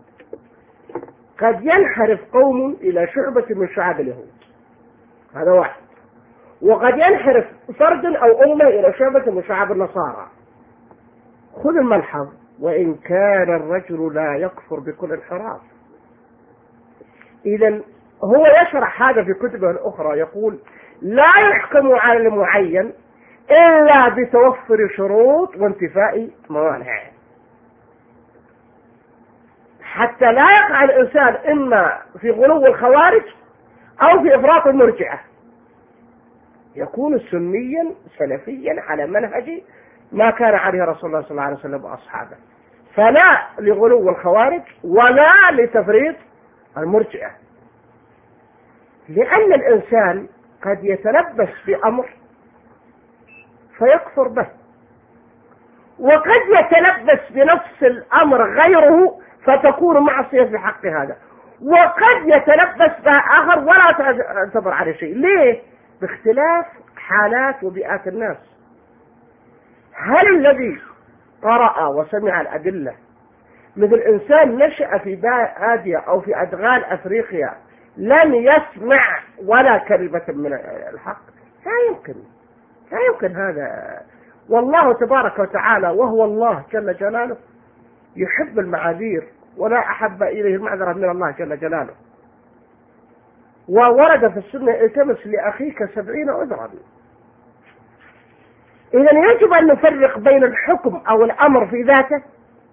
قد ينحرف قوم إلى شعبة من شعب اليهود، هذا واحد، وقد ينحرف فرد أو أمة إلى شعبة من شعب النصارى. خذ الملحظ، وإن كان الرجل لا يكفر بكل انحراف. إذا هو يشرح هذا في كتبه الأخرى، يقول لا يحكم على المعين إلا بتوفر شروط وانتفاء موانع، حتى لا يقع الإنسان إما في غلو الخوارج أو في إفراط المرجئة، يكون سنيا سلفيا على منهج ما كان عليه رسول الله صلى الله عليه وسلم وأصحابه، فلا لغلو الخوارج ولا لتفريط المرجئة. لأن الإنسان قد يتلبس بأمر فيكفر به، وقد يتلبس بنفس الأمر غيره فتكون معصية في حق هذا، وقد يتلبس به آخر ولا تعتبر عليه شيء. ليه؟ باختلاف حالات وبيئات الناس. هل الذي قرأ وسمع الأدلة مثل إنسان نشأ في بادية أو في أدغال أفريقيا لم يسمع ولا كلمة من الحق؟ لا يمكن، لا يمكن هذا. والله تبارك وتعالى وهو الله جل جلاله يحب المعاذير، ولا أحب إليه المعذرة من الله جل جلاله. وورد في السنة التمس لأخيك سبعين عذرا. إذا يجب أن نفرق بين الحكم أو الأمر في ذاته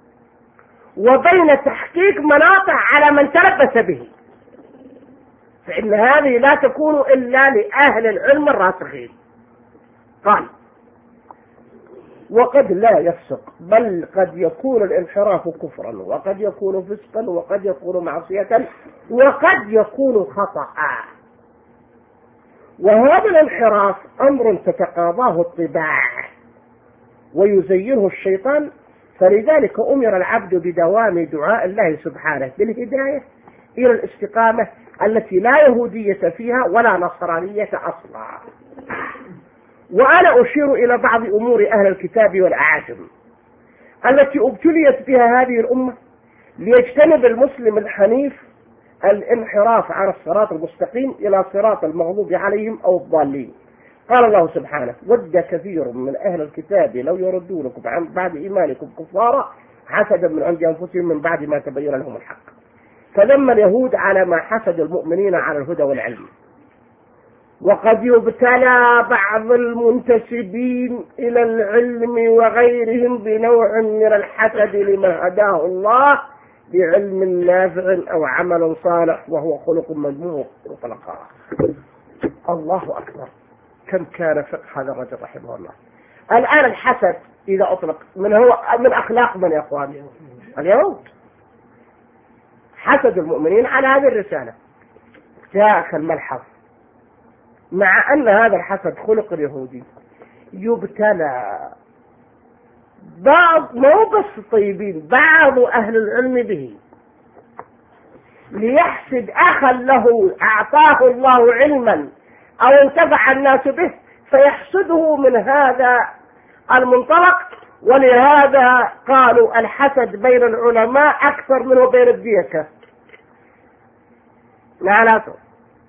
وبين تحقيق مناطع على من تلبس به، فإن هذه لا تكون إلا لأهل العلم الراسخين. قال وقد لا يفسق، بل قد يكون الانحراف كفرا، وقد يكون فسقا، وقد يكون معصية، وقد يكون خطأ. وهذا الانحراف أمر تتقاضاه الطباع ويزينه الشيطان، فلذلك أمر العبد بدوام دعاء الله سبحانه بالهداية إلى الاستقامة التي لا يهودية فيها ولا نصرانية أصلا. وأنا أشير إلى بعض أمور أهل الكتاب والأعاجم التي ابتليت بها هذه الأمة ليجتنب المسلم الحنيف الانحراف عن الصراط المستقيم إلى صراط المغضوب عليهم أو الضالين. قال الله سبحانه ود كثير من أهل الكتاب لو يردونكم عن بعد إيمانكم كفارا حسدا من عند أنفسهم من بعد ما تبين لهم الحق. فذم اليهود على ما حسد المؤمنين على الهدى والعلم. وقد يبتلى بعض المنتسبين إلى العلم وغيرهم بنوع من الحسد لما هداه الله بعلم نافع أو عمل صالح وهو خلق مذموم مطلقا. الله أكبر، كم كان فقه هذا الرجل رحمه الله. الآن الحسد إذا أطلق من هو من أخلاق من يا أخواني؟ اليهود. حسد المؤمنين على هذه الرسالة. جاء الملحظ، مع أن هذا الحسد خلق اليهودي يبتلى بعض مو بس الطيبين، بعض أهل العلم به ليحسد أخا له أعطاه الله علما أو انتفع الناس به فيحسده من هذا المنطلق. ولهذا قالوا الحسد بين العلماء أكثر منه بين الديكة. لا لا تو.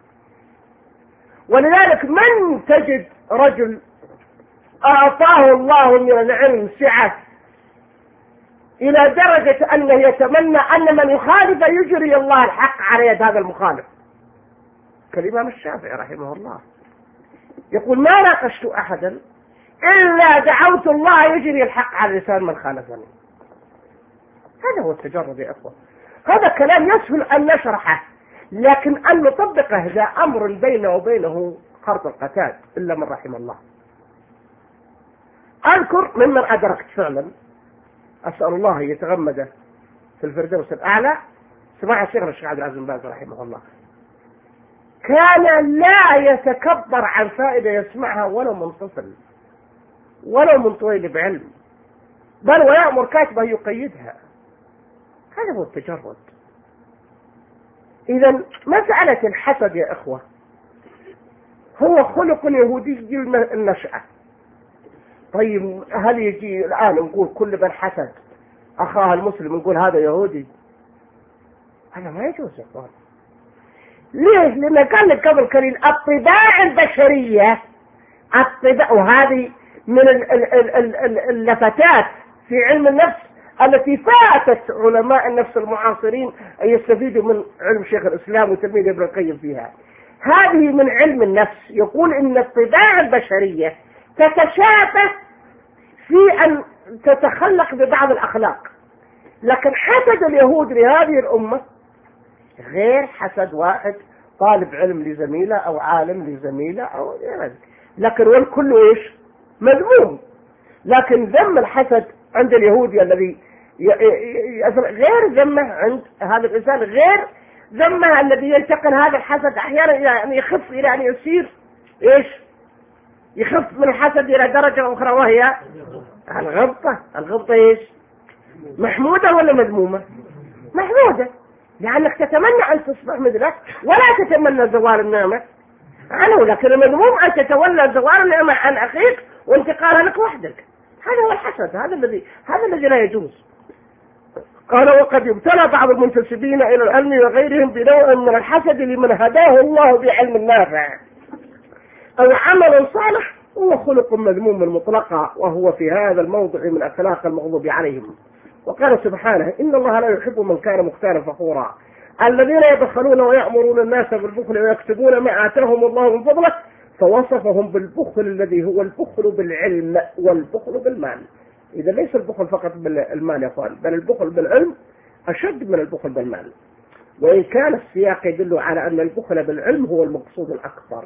ولذلك من تجد رجل أعطاه الله من العلم سعة إلى درجة أنه يتمنى أن من يخالف يجري الله الحق على يد هذا المخالف، كالإمام الشافعي رحمه الله يقول ما ناقشت أحدا إلا دعوت الله يجري الحق على لسان من خالفني. هذا هو التجرد يا أخوة. هذا كلام يسهل أن نشرحه، لكن أن نطبقه ذا أمر بينه وبينه خرط القتاد إلا من رحم الله. أذكر ممن أدركت فعلا، أسأل الله أن يتغمده في الفردوس الأعلى، سمع الشيخ الشيخ عبد العزيز بن باز رحمه الله، كان لا يتكبر عن فائدة يسمعها ولو من طفل ولو من طويل بعلم، بل ويأمر كاتبه يقيدها. هذا هو التجرد. إذا مسألة الحسد يا إخوة هو خلق يهودي النشأة. طيب هل يجي الآن نقول كل من حسد أخاه المسلم نقول هذا يهودي؟ هذا ما يجوز يا إخوان. ليه؟ لأن قال لك قبل كريم الطباع البشرية، الطباع، وهذه من اللفتات في علم النفس التي فاتت علماء النفس المعاصرين أن يستفيدوا من علم شيخ الإسلام وتلميذ ابن القيم فيها. هذه من علم النفس، يقول إن الطباع البشرية تتشابه في أن تتخلق ببعض الأخلاق، لكن حسد اليهود لهذه الأمة غير حسد واحد طالب علم لزميله أو عالم لزميله أو يعني. لكن والكل إيش؟ مذموم. لكن ذم الحسد عند اليهودي الذي غير ذمه عند هذا الإنسان، غير ذمه الذي ينتقل هذا الحسد أحيانا يعني يخف إلى أن يصير إيش؟ يخف من الحسد إلى درجة أخرى وهي الغبطة. الغبطة إيش؟ محمودة ولا مذمومة؟ محمودة، لأنك تتمنى أن تصبح مثله ولا تتمنى زوال النعمة عنه، لكن المذموم أن تتولى زوال النعمة عن أخيك وانتقالها لك وحدك. هذا هو الحسد، هذا الذي هذا الذي لا يجوز. قال وقد ابتلى بعض المنتسبين إلى العلم وغيرهم بنوع من الحسد لمن هداه الله بعلم نافع أو عمل صالح، هو خلق مذموم مطلقا، وهو في هذا الموضع من أخلاق المغضوب عليهم. وقال سبحانه إن الله لا يحب من كان مختالا فخورا الذين يبخلون ويأمرون الناس بالبخل ويكتبون ما آتاهم الله من فضله، فوصفهم بالبخل الذي هو البخل بالعلم والبخل بالمال. إذا ليس البخل فقط بالمال يا أخوان، بل البخل بالعلم أشد من البخل بالمال، وإن كان السياق يدل على أن البخل بالعلم هو المقصود الأكبر.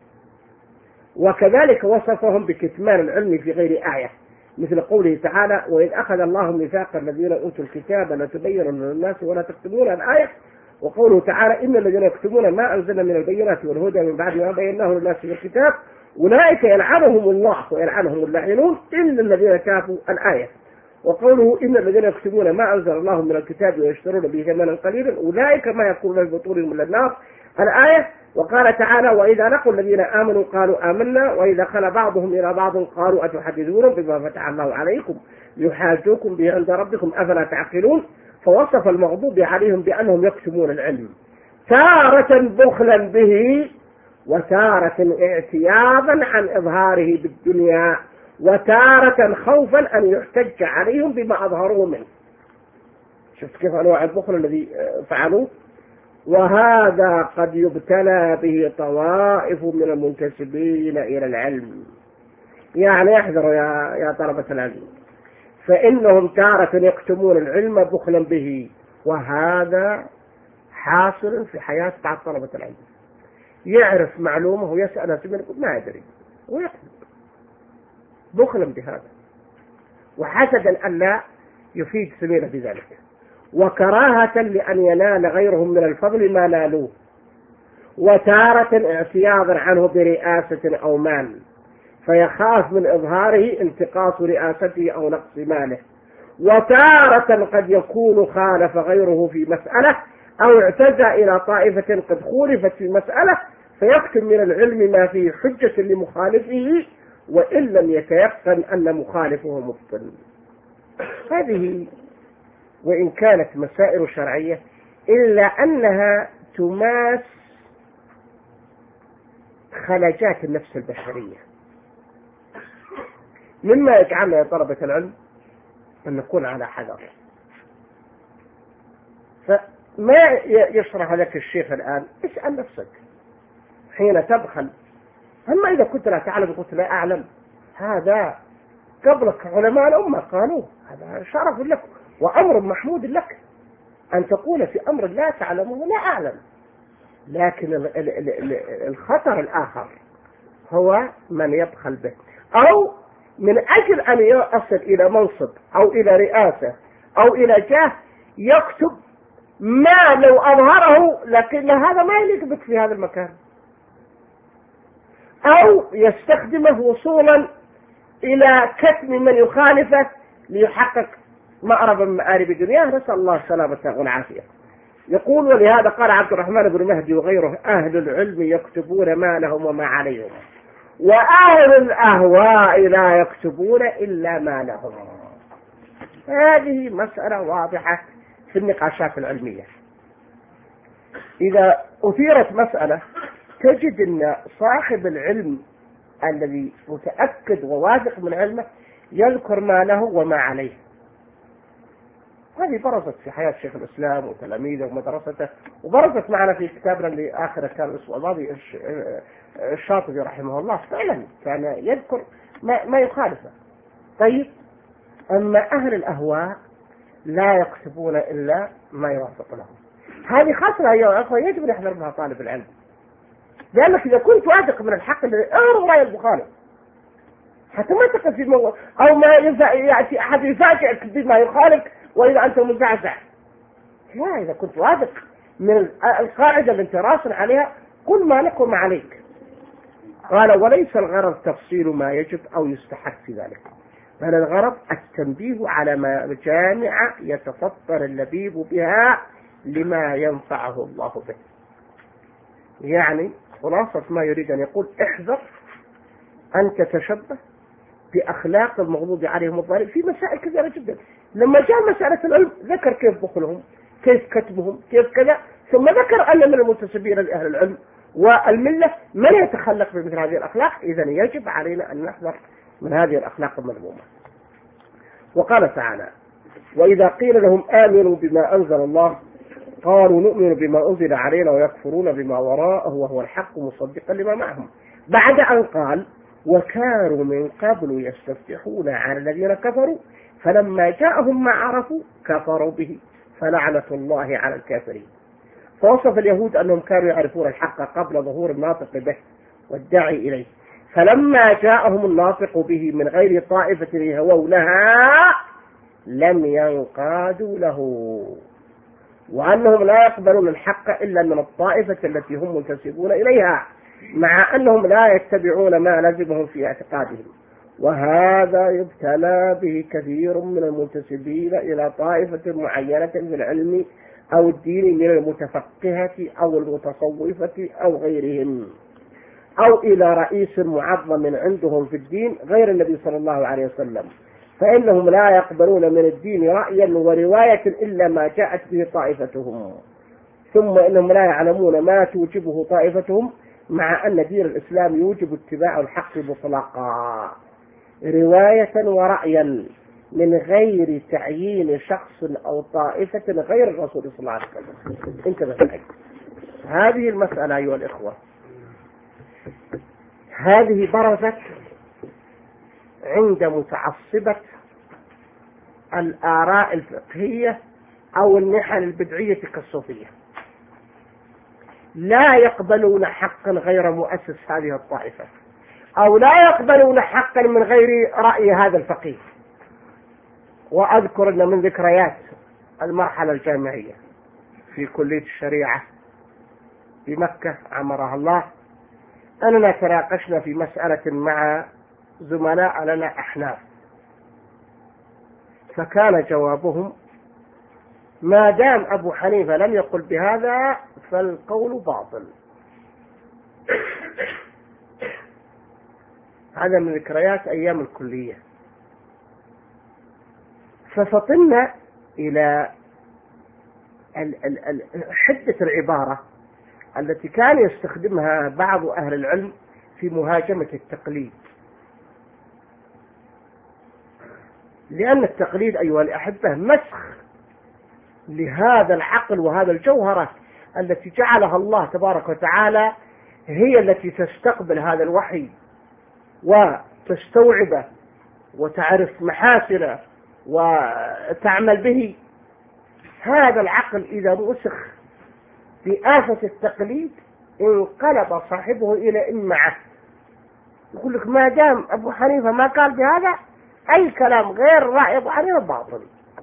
وكذلك وصفهم بكتمان العلم في غير آية، مثل قوله تعالى وإذ أخذ الله ميثاق الذين أوتوا الكتاب لتبينن للناس ولا تكتمون الآية، وقوله تعالى إن الذين يكتمون ما أنزلنا من البينات والهدى من بعد ما بيناه للناس في الكتاب أولئك يلعنهم الله ويلعنهم اللاعنون إلا الذين تابوا الآية. وقوله إن الذين يكتمون ما أنزل الله من الكتاب ويشترون به ثمنا قليلا أولئك ما يكون في بطونهم من النار الآية. وقال تعالى وإذا لقوا الذين آمنوا قالوا آمنا وإذا خلا بعضهم إلى بعض قالوا أتحدثونهم بما فتح الله عليكم يحاجوكم به عند ربكم أفلا تعقلون. فوصف المغضوب عليهم بأنهم يكتمون العلم تارة بخلا به وتارة اعتياضا عن إظهاره بالدنيا وتارة خوفا أن يحتج عليهم بما أظهروه منه. شفت كيف أنواع البخل الذي فعلوه؟ وهذا قد يبتلى به طوائف من المنتسبين إلى العلم. يعني يحذروا يا, يا طلبة العلم، فإنهم تارة يكتمون العلم بخلا به، وهذا حاصل في حياة بعض طلبة العلم. يعرف معلومة ويسأل سبيل ما يدري ويكتب بخلا بهذا، وحسدا أن لا يفيد سبيله بذلك، وكراهة لأن ينال غيرهم من الفضل ما نالوه، وتارة اعتياضا عنه برئاسة أو مال فيخاف من إظهاره انتقاص رئاسته أو نقص ماله، وتارة قد يكون خالف غيره في مسألة أو اعتزى إلى طائفة قد خولفت في مسألة فيكتم من العلم ما فيه حجة لمخالفه وإن لم يتيقن أن مخالفه مبطل. هذه وإن كانت مسائل شرعية إلا أنها تماس خلجات النفس البشرية، مما يجعلنا يا طلبة العلم أن نكون على حذر. فما يشرح لك الشيخ الآن، اسأل نفسك حين تبخل. أما إذا كنت لا تعلم قلت لا أعلم، هذا قبلك علماء الأمة قالوا هذا شرف لك وأمر محمود لك أن تقول في أمر لا تعلمه لا أعلم. لكن الخطر الآخر هو من يبخل به، أو من أجل أن يصل إلى منصب أو إلى رئاسة أو إلى جاه يكتب ما لو أظهره لكن هذا ما يليق بك في هذا المكان، أو يستخدمه وصولا إلى كتم من يخالفه ليحقق مأرب من مآرب دنياه، نسأل الله السلامة والعافية. يقول: ولهذا قال عبد الرحمن بن مهدي وغيره: أهل العلم يكتبون ما لهم وما عليهم، وأهل الأهواء لا يكتبون إلا ما لهم. هذه مسألة واضحة في النقاشات العلمية. إذا أثيرت مسألة تجد أن صاحب العلم الذي متأكد وواثق من علمه يذكر ما له وما عليه. هذه برزت في حياة شيخ الإسلام وتلاميذه ومدرسته، وبرزت معنا في كتابنا اللي آخر كان الأسبوع الماضي الشاطبي رحمه الله، فعلا كان يذكر ما, ما يخالفه. طيب، أما أهل الأهواء لا يكتبون إلا ما يوافق لهم. هذه خاصة أيها الأخوة يجب أن يحذر بها طالب العلم، لأنك إذا كنت واثق من الحق الذي أعرض رأي المخالف حتى ما تقف في موضوع أو ما يأتي أحد يفاجئك بما يخالف وإذا أنت مزعزع. لا، إذا كنت واثق من القاعدة اللي أنت راسل عليها قل ما لك وما عليك. قال: وليس الغرض تفصيل ما يجب أو يستحق في ذلك، بل الغرض التنبيه على ما جامع يتفطر اللبيب بها لما ينفعه الله به. يعني خلاصة ما يريد أن يقول: احذر أن تتشبه بأخلاق المغضوب عليهم الضالين في مسائل كثيرة جدا. لما جاء مسألة العلم ذكر كيف بخلهم، كيف كتبهم، كيف كذا، ثم ذكر أن من المنتسبين لأهل العلم والملة من يتخلق بمثل هذه الأخلاق. إذن يجب علينا أن نحذر من هذه الأخلاق المذمومة. وقال تعالى: وإذا قيل لهم آمنوا بما أنزل الله قالوا نؤمن بما أنزل علينا ويكفرون بما وراءه وهو الحق مصدقا لما معهم، بعد أن قال: وكانوا من قبل يستفتحون على الذين كفروا فلما جاءهم ما عرفوا كفروا به فلعنة الله على الكافرين. فوصف اليهود أنهم كانوا يعرفون الحق قبل ظهور الناطق به والداعي إليه، فلما جاءهم الناطق به من غير طائفة يهوونها لم ينقادوا له، وأنهم لا يقبلون الحق إلا من الطائفة التي هم منتسبون إليها، مع أنهم لا يتبعون ما لزمهم في اعتقادهم. وهذا يبتلى به كثير من المنتسبين إلى طائفة معينة في العلم أو الدين من المتفقهة أو المتصوفة أو غيرهم، أو إلى رئيس معظم عندهم في الدين غير النبي صلى الله عليه وسلم، فإنهم لا يقبلون من الدين رأيا ورواية إلا ما جاءت به طائفتهم، ثم إنهم لا يعلمون ما توجبه طائفتهم، مع أن دين الإسلام يوجب اتباع الحق مطلقا رواية ورأيا من غير تعيين شخص أو طائفة غير الرسول صلى الله عليه وسلم. انتبه معي، هذه المسألة أيها الإخوة هذه برزت عند متعصبة الآراء الفقهية أو النحل البدعية كالصوفية، لا يقبلون حقا غير مؤسس هذه الطائفة، أو لا يقبلون حقا من غير رأي هذا الفقيه. وأذكر أن من ذكريات المرحلة الجامعية في كلية الشريعة في مكة عمرها الله أننا تناقشنا في مسألة مع زملاء لنا أحناف، فكان جوابهم: ما دام أبو حنيفة لم يقل بهذا فالقول باطل. هذا من ذكريات أيام الكلية. ففطنا إلى حدة العبارة التي كان يستخدمها بعض أهل العلم في مهاجمة التقليد، لأن التقليد أيها الأحبة مسخ لهذا العقل وهذا الجوهرة التي جعلها الله تبارك وتعالى هي التي تستقبل هذا الوحي وتستوعبه وتعرف محاسنه وتعمل به. هذا العقل إذا رسخ بآفة التقليد انقلب صاحبه إلى إمعة. يقول لك ما دام أبو حنيفة ما قال بهذا أي كلام غير رأي أبو حنيفة باطل.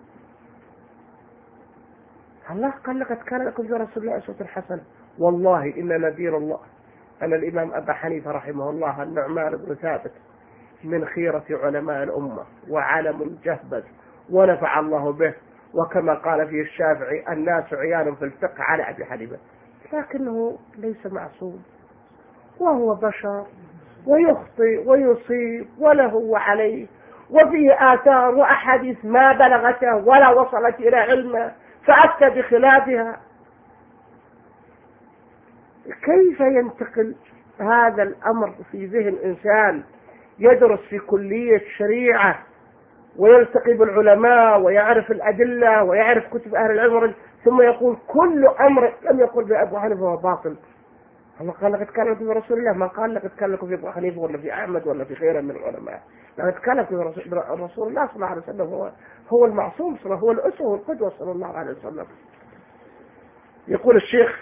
الله قال لقد كان لكم في رسول الله أسوة حسنة. والله إن نذير الله أن الإمام أبا حنيفة رحمه الله النعمان بن ثابت من خيرة علماء الأمة وعالم جهبذ ونفع الله به، وكما قال فيه الشافعي الناس عيال في الفقه على أبي حنيفة، لكنه ليس معصوم وهو بشر ويخطئ ويصيب وله وعليه، وفيه آثار وأحاديث ما بلغته ولا وصلت إلى علمه فأفتى بخلافها. كيف ينتقل هذا الأمر في ذهن إنسان يدرس في كلية شريعة ويلتقي بالعلماء ويعرف الأدلة ويعرف كتب أهل العلم، ثم يقول كل أمر لم يقل بأبو حنيفة هو باطل؟ الله قال لقد كان لكم في رسول الله، ما قال لقد كان لكم في أبو حنيفة ولا في أحمد ولا في غيره من العلماء. لقد كان لكم في رسول الله صلى الله عليه وسلم، هو هو المعصوم، هو الأسوة والقدوة صلى الله عليه وسلم. يقول الشيخ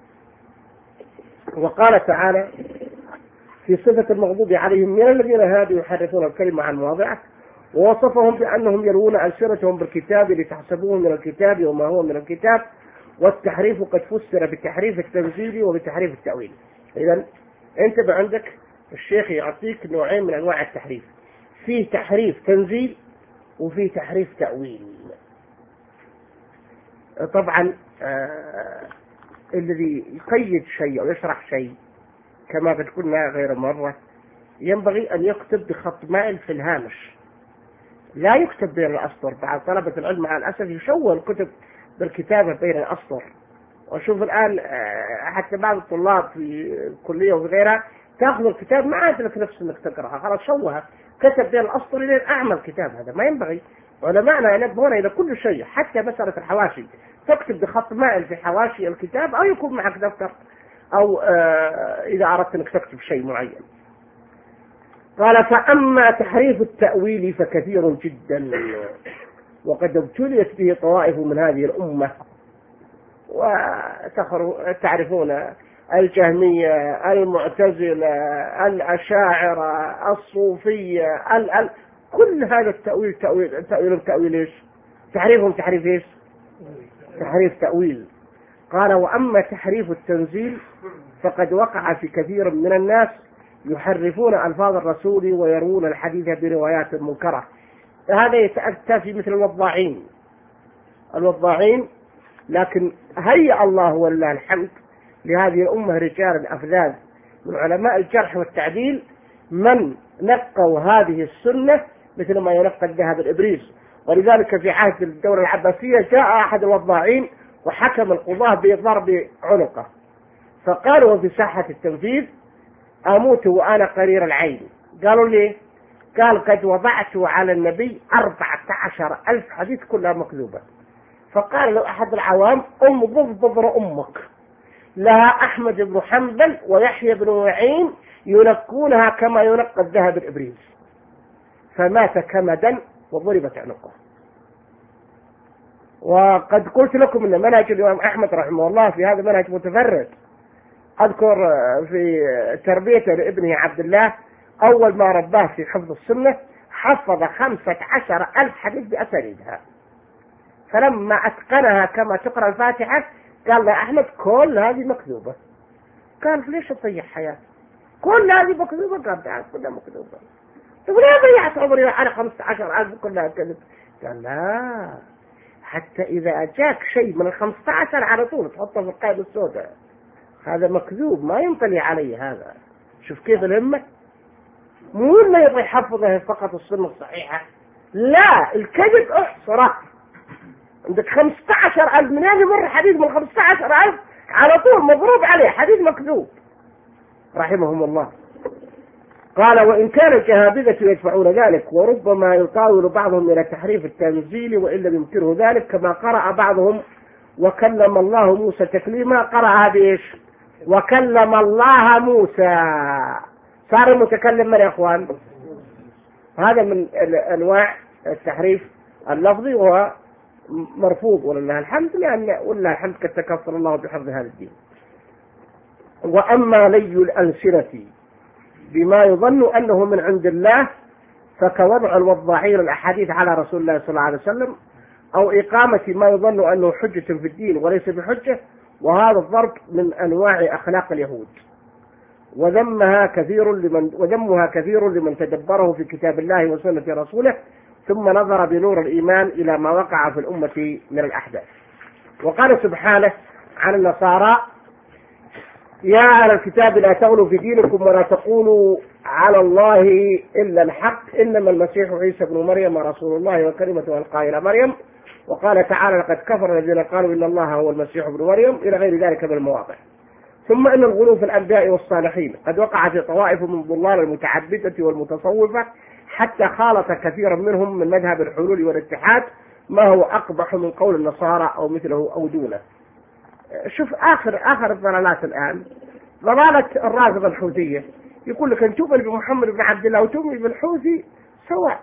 وقال تعالى في صفة المغضوب عليهم من الذين هادوا يحرفون الكلمة عن مواضعه، ووصفهم بأنهم يروون ألسنتهم بالكتاب لتحسبوه من الكتاب وما هو من الكتاب، والتحريف قد فسر بالتحريف التنزيلي وبالتحريف التأويلي. إذن انتبه، عندك الشيخ يعطيك نوعين من أنواع التحريف، فيه تحريف تنزيل وفيه تحريف تأويل. طبعا آه الذي يقيد شيء أو يشرح شيء كما قد قلنا غير مرة ينبغي أن يكتب بخط مائل في الهامش، لا يكتب بين الأسطر. بعض طلبة العلم مع الأسف يشوه الكتب بالكتابة بين الأسطر. وشوف الآن حتى بعض الطلاب في الكلية وفي غيرها تأخذ الكتاب ما عاد لك نفس أنك تقرأها، خلاص شوهها، كتب بين الأسطر لين أعمل كتاب. هذا ما ينبغي. علماءنا ينبهون إلى كل شيء، حتى مسألة الحواشي تكتب بخط مائل في حواشي الكتاب، أو يكون معك دفتر، أو إذا أردت أنك تكتب شيء معين. قال فأما تحريف التأويل فكثير جدا، وقد ابتليت به طوائف من هذه الأمة، وتعرفون الجهمية، المعتزلة، الأشاعرة، الصوفية، ال ال كل هذا التأويل تأويل تأويل تأويل إيش؟ تحريفهم تحريف إيش؟ تحريف تأويل. قال وأما تحريف التنزيل فقد وقع في كثير من الناس يحرفون ألفاظ الرسول ويروون الحديث بروايات منكرة. هذا يتأتى في مثل الوضاعين الوضاعين لكن هيأ الله ولله الحمد لهذه الأمة رجال أفذاذ من علماء الجرح والتعديل من نقوا هذه السنة مثل ما ينقى الذهب الإبريز. ولذلك في عهد الدولة العباسية جاء أحد الوضاعين وحكم القضاة بضرب عنقه، فقالوا في ساحة التنفيذ أموت وأنا قرير العين. قالوا لي؟ قال قد وضعت على النبي أربعة عشر ألف حديث كلها مكذوبة. فقال له أحد العوام أم ضفر أمك، لها أحمد بن حنبل ويحيى بن معين ينقونها كما ينقى الذهب الإبريز، فمات كمدا وضربت عنقه. وقد قلت لكم أن منهج الإمام أحمد رحمه الله في هذا منهج متفرد. أذكر في تربيته لابنه عبد الله أول ما رباه في حفظ السنة حفظ خمسة عشر ألف حديث بأسانيدها، فلما أتقنها كما تقرأ الفاتحة قال له أحمد كل هذه مكذوبة. قال ليش تضيع حياتي؟ كل هذه مكذوبة. قال تعال كلها مكذوبة. تقول ليه ضيعت عمري على خمسة عشر ألف كلها كذب؟ قال لا، حتى إذا أجاك شيء من الخمسة عشر على طول تحطه في القائمة السوداء، هذا مكذوب ما ينطلي عليه. هذا شوف كيف الهمة، مو إنه يبغى يحفظه فقط السنة الصحيحة، لا، الكذب احصره. عندك خمسة عشر ألف، من هذه مر حديث من خمسة عشر ألف على طول مضروب عليه حديث مكذوب رحمهم الله. قال وإن كان الجهابذة يدفعون ذلك، وربما يطاول بعضهم إلى تحريف التنزيل وإن لم يمكنه ذلك، كما قرأ بعضهم وكلم الله موسى تكليما، قرأها بإيش؟ وكلم الله موسى، صار المتكلم من يا إخوان؟ هذا من أنواع التحريف اللفظي وهو مرفوض ولله الحمد، لأن ولله الحمد قد تكفل الله بحفظ هذا الدين. وأما لي الألسنة بما يظن أنه من عند الله فكوضع الوضاعين الأحاديث على رسول الله صلى الله عليه وسلم، أو إقامة ما يظن أنه حجة في الدين وليس بحجة، وهذا الضرب من أنواع أخلاق اليهود، وذمها كثير لمن وذمها كثير لمن تدبره في كتاب الله وسنة رسوله ثم نظر بنور الإيمان إلى ما وقع في الأمة من الأحداث. وقال سبحانه عن النصارى: يا أهل الكتاب لا تغلوا في دينكم ولا تقولوا على الله إلا الحق، إنما المسيح عيسى بن مريم رسول الله وكلمته ألقاها إلى مريم. وقال تعالى: لقد كفر الذين قالوا إن الله هو المسيح ابن مريم، إلى غير ذلك من المواضع. ثم إن الغلو في الأنبياء والصالحين قد وقع في طوائف من ضلال المتعبدة والمتصوفة، حتى خالط كثيرا منهم من مذهب الحلول والاتحاد ما هو أقبح من قول النصارى أو مثله أو دونه. شوف آخر آخر الضلالات الآن ضلالة الرافضة الحوثية، يقول لك أن تؤمن بمحمد بن عبد الله وتؤمن بالحوثي سواء.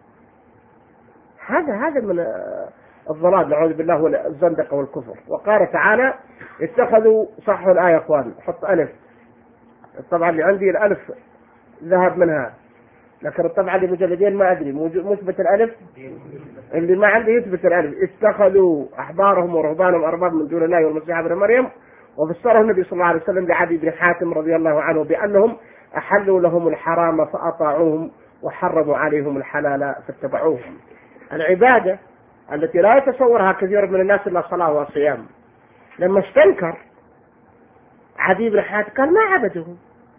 هذا هذا من الضلال نعوذ بالله والزندقة والكفر. وقال تعالى: اتخذوا، صح الآية أخوان، حط ألف، طبعا اللي عندي الألف ذهب منها، لكن الطبعة اللي مجلدين ما أدري مثبت الألف، اللي ما عندي يثبت الألف. اتخذوا أحبارهم ورهبانهم أرباب من دون الله والمسيح ابن مريم. وفسره النبي صلى الله عليه وسلم لعدي بن حاتم رضي الله عنه بأنهم أحلوا لهم الحرام فأطاعوهم وحرموا عليهم الحلال فاتبعوهم. العبادة التي لا يتصورها كثير من الناس إلا صلاة وصيام، لما استنكر عدي بن حاتم قال ما عبدهم،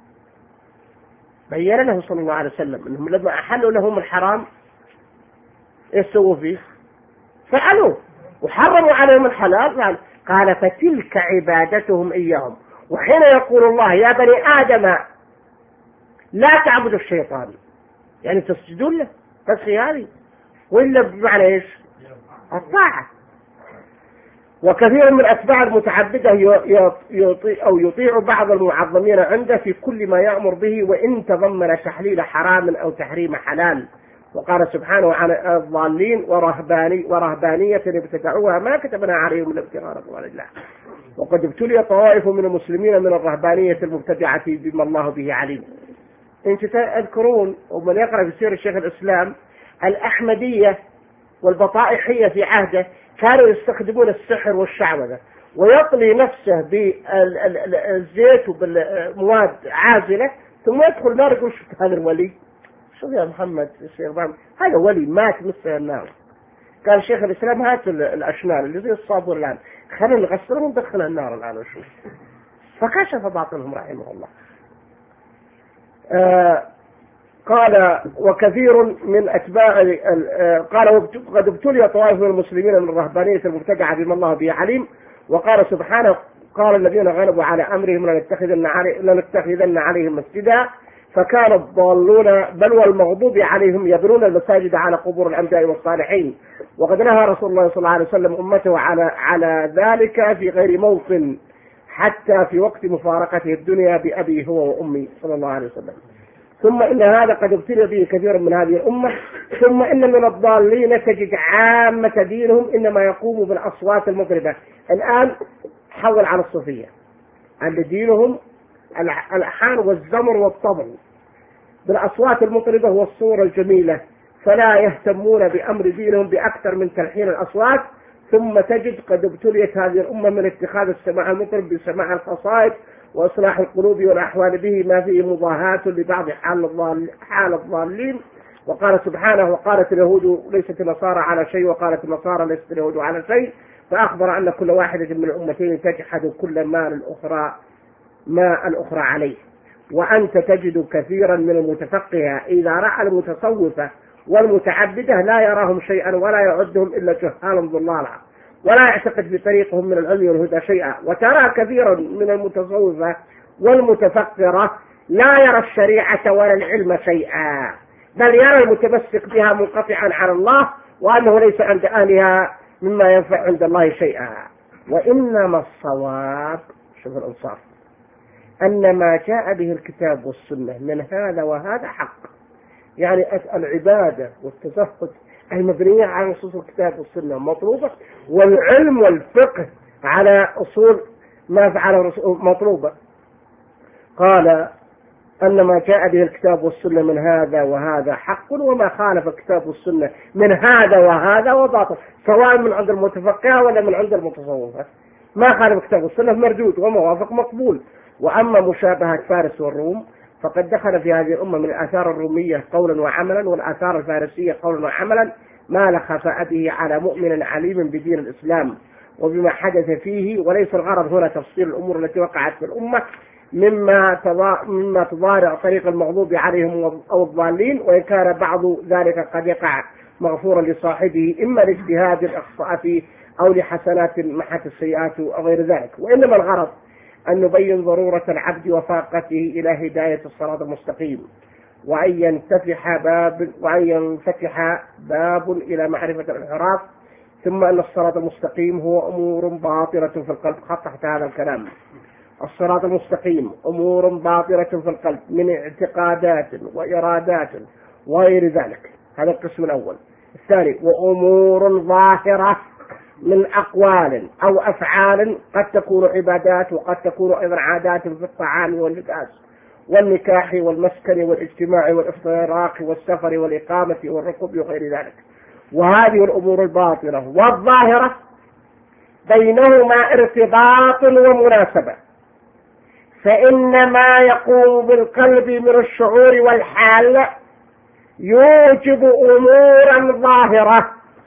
بين له صلى الله عليه وسلم أنهم لما أحلوا لهم الحرام إيش سووا فيه؟ فعلوا وحرموا عليهم الحلال. قال: فتلك عبادتهم إياهم. وحين يقول الله: يا بني آدم لا تعبدوا الشيطان، يعني تسجدون له بس هذه، وإلا بمعنى إيش؟ الطاعة. وكثير من أتباع المتعبدة يطيع أو يطيع بعض المعظمين عنده في كل ما يأمر به، وإن تضمن تحليل حرام أو تحريم حلال. وقال سبحانه عن الضالين: ورهباني ورهبانية ابتدعوها ما كتبنا عليهم إلا ابتغاء رضوان الله. وقد ابتلي طوائف من المسلمين من الرهبانية المبتدعة بما الله به عليم. انت تذكرون ومن يقرأ في سير الشيخ الإسلام الأحمدية والبطائحية في عهده كانوا يستخدمون السحر والشعوذة، ويطلي نفسه بالزيت وبالمواد عازلة ثم يدخل النار يقول: شفت هذا الولي؟ شوف يا محمد الشيخ هذا ولي مات مثل النار. قال شيخ الإسلام: هات الأشنان اللي زي الصابون الآن خلينا نغسلهم وندخلها النار الآن وشوف. فكشف باطنهم رحمه الله. آه قال: وكثير من أتباع آه قال: قد ابتلي طوائف من المسلمين من الرهبانية المبتدعة بما الله به عليم. وقال سبحانه: قال الذين غلبوا على أمرهم لنتخذن علي لنتخذن عليهم مسجدا فكان الضالون بل والمغضوب عليهم يبنون المساجد على قبور الأنبياء والصالحين. وقد نهى رسول الله صلى الله عليه وسلم أمته على على ذلك في غير موطن، حتى في وقت مفارقته الدنيا بأبي هو وأمي صلى الله عليه وسلم. ثم إن هذا قد ابتلي به كثير من هذه الأمة. ثم إن من الضالين تجد عامة دينهم إنما يقوم بالأصوات المطربة. الآن حول على الصوفية، عند دينهم الألحان والزمر والطبل بالأصوات المطربة والصورة الجميلة، فلا يهتمون بأمر دينهم بأكثر من تلحين الأصوات. ثم تجد قد ابتليت هذه الأمة من اتخاذ السماع المطرب بسماع القصائد وإصلاح القلوب والأحوال به ما فيه مضاهاة لبعض حال الضال حال الضالين. وقال سبحانه: وقالت اليهود ليست النصارى على شيء وقالت النصارى ليست اليهود على شيء، فأخبر أن كل واحدة من الأمتين تجحد كل ما الأخرى ما الأخرى عليه. وأنت تجد كثيرا من المتفقهة إذا رأى المتصوفة والمتعبدة لا يراهم شيئا ولا يعدهم إلا جهالا ضلالا، ولا يعتقد بطريقهم من العلم والهدى شيئا. وترى كثيرا من المتصوفة والمتفكرة لا يرى الشريعة ولا العلم شيئا، بل يرى المتمسك بها منقطعا على الله، وأنه ليس عند أهلها مما ينفع عند الله شيئا. وإنما الصواب، شوف الإنصاف، أن ما جاء به الكتاب والسنة من هذا وهذا حق. يعني العبادة والتزهد المبنية على نصوص الكتاب والسنة مطلوبة، والعلم والفقه على أصول ما فعله مطلوبة. قال أن ما جاء به الكتاب والسنة من هذا وهذا حق، وما خالف الكتاب والسنة من هذا وهذا وباطل، سواء من عند المتفقهة ولا من عند المتصوفة. ما خالف الكتاب والسنة مردود وموافق مقبول. وأما مشابهة فارس والروم فقد دخل في هذه الأمة من الآثار الرومية قولا وعملا، والآثار الفارسية قولا وعملا، ما لا خفاء به على مؤمن عليم بدين الإسلام وبما حدث فيه. وليس الغرض هنا تفصيل الأمور التي وقعت في الأمة مما مما تضارع طريق المغضوب عليهم أو الضالين، وإن كان بعض ذلك قد يقع مغفورا لصاحبه، إما لاجتهاد الأخطاء فيه أو لحسنات محت السيئات أو غير ذلك. وإنما الغرض أن نبين ضرورة العبد وفاقته إلى هداية الصراط المستقيم، وأن ينفتح باب وأن ينفتح باب إلى معرفة الانحراف، ثم أن الصراط المستقيم هو أمور باطلة في القلب. خط تحت هذا الكلام: الصراط المستقيم أمور باطلة في القلب من اعتقادات وإرادات وغير ذلك. هذا القسم الأول. الثاني: وأمور ظاهرة من أقوال أو أفعال، قد تكون عبادات وقد تكون أيضا عادات في الطعام واللباس والنكاح والمسكن والاجتماع والافتراق والسفر والإقامة والركوب وغير ذلك. وهذه الأمور الباطلة والظاهرة بينهما ارتباط ومناسبة، فإن ما يقوم بالقلب من الشعور والحال يوجب أمورا ظاهرة،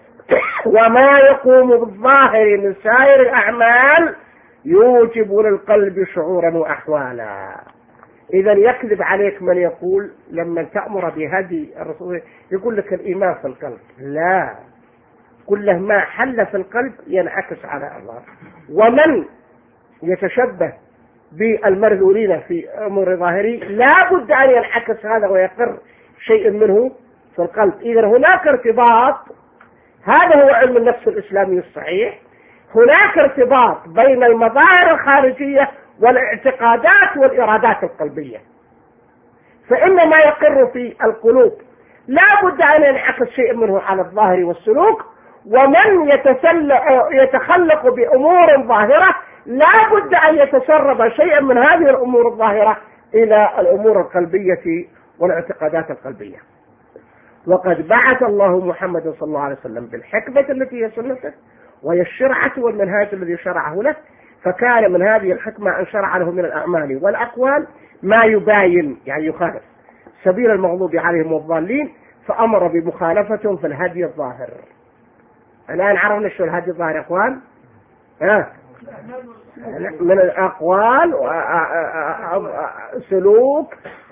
وما يقوم بالظاهر من سائر الأعمال يوجب للقلب شعورا وأحوالا. إذا يكذب عليك من يقول لما تأمر بهدي الرسول يقول لك الإيمان في القلب. لا، كله ما حل في القلب ينعكس على الله. ومن يتشبه بالمرذولين في أمور ظاهري لا بد أن ينعكس هذا ويقر شيء منه في القلب. إذا هناك ارتباط، هذا هو علم النفس الإسلامي الصحيح. هناك ارتباط بين المظاهر الخارجية والاعتقادات والإرادات القلبية، فإن ما يقر في القلوب لا بد أن ينعكس شيء منه على الظاهر والسلوك. ومن يتخلق بأمور ظاهرة لا بد أن يتسرب شيئا من هذه الأمور الظاهرة إلى الأمور القلبية والاعتقادات القلبية. وقد بعث الله محمد صلى الله عليه وسلم بالحكمة التي هي سنته، وهي الشرعة والمنهاج الذي شرعه له. فكان من هذه الحكمة أن شرع له من الأعمال والأقوال ما يباين، يعني يخالف سبيل المغضوب عليهم والضالين، فأمر بمخالفتهم في الهدي الظاهر. الآن عرفنا شو الهدي الظاهر يا أخوان؟ ها؟ من الأقوال، سلوك،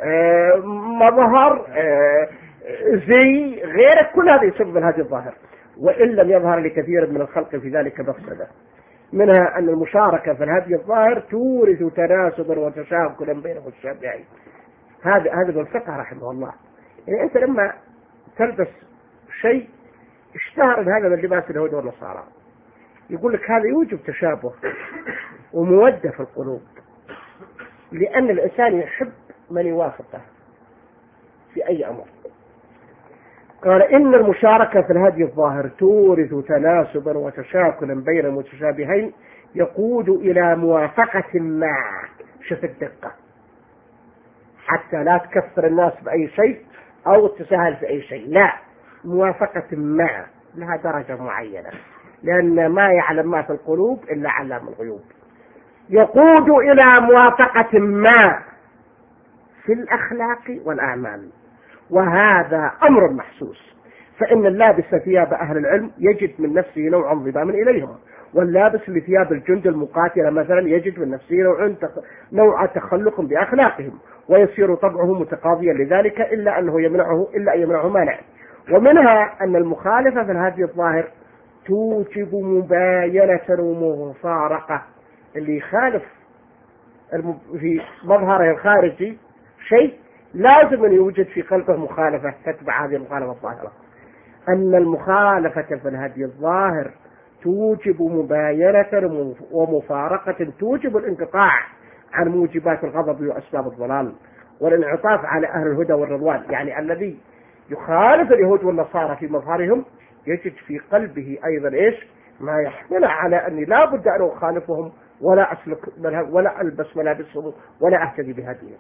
مظهر، زي، غير كل هذا يسبب الهدي الظاهر، وإن لم يظهر لكثير من الخلق في ذلك مفسدة. منها أن المشاركة في الهدي الظاهر تورث تناسبا وتشاكلا بين المتشابهين. هذا هذا ابن الفقه رحمه الله. يعني أنت لما تلبس شيء اشتهر هذا من لباس اليهود والنصارى، يقول لك هذا يوجب تشابه ومودة في القلوب، لأن الإنسان يحب من يوافقه في أي أمر. قال إن المشاركة في الهدي الظاهر تورث تناسبا وتشاكلا بين المتشابهين يقود إلى موافقة ما. شوف الدقة، حتى لا تكفر الناس بأي شيء أو تساهل في أي شيء، لا، موافقة ما لها درجة معينة، لأن ما يعلم ما في القلوب إلا علام الغيوب. يقود إلى موافقة ما في الأخلاق والأعمال، وهذا أمر محسوس. فإن اللابس ثياب أهل العلم يجد من نفسه نوع انضمام إليهم، واللابس لثياب الجند المقاتلة مثلا يجد من نفسه نوع نوع تخلق بأخلاقهم، ويصير طبعه متقاضيا لذلك، إلا أنه يمنعه إلا أن يمنعه مانع. ومنها أن المخالفة في الهدي الظاهر توجب مباينة ومفارقة. اللي يخالف في مظهره الخارجي شيء لازم أن يوجد في قلبه مخالفة تتبع هذه المخالفة الظاهرة. أن المخالفة في الهدي الظاهر توجب مباينة ومفارقة توجب الانقطاع عن موجبات الغضب وأسباب الضلال والانعطاف على أهل الهدى والرضوان. يعني الذي يخالف اليهود والنصارى في مظهرهم يجد في قلبه أيضا إيش ما يحمل على أني لا بد أن أخالفهم ولا أسلك ولا ألبس ملابسهم ولا أهتدي بهديهم.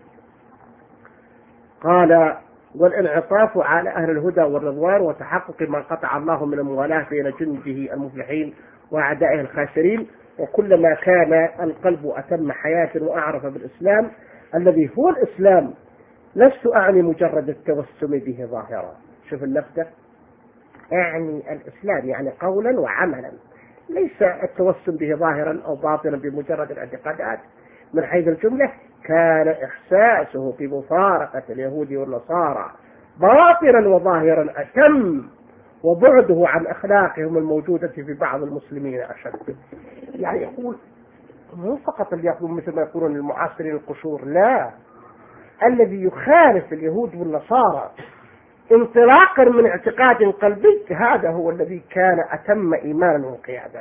قال والانعطاف على أهل الهدى والرضوان وتحقق ما قطع الله من الموالاة بين جنده المفلحين وأعدائه الخاسرين. وكلما كان القلب أتم حياة وأعرف بالإسلام الذي هو الإسلام لست أعني مجرد التوسم به ظاهرا. شوف اللفتة، أعني الإسلام يعني قولا وعملا، ليس التوسم به ظاهرا أو باطنا بمجرد الاعتقادات. من حيث الجملة كان إحساسه بمفارقة اليهود والنصارى باطنا وظاهرا أتم، وبعده عن أخلاقهم الموجودة في بعض المسلمين أشد. يعني يقول مو فقط اللي يقولون مثل ما يقولون المعاصرين القشور، لا، الذي يخالف اليهود والنصارى انطلاقا من اعتقاد قلبي هذا هو الذي كان أتم إيمانا وقيادا.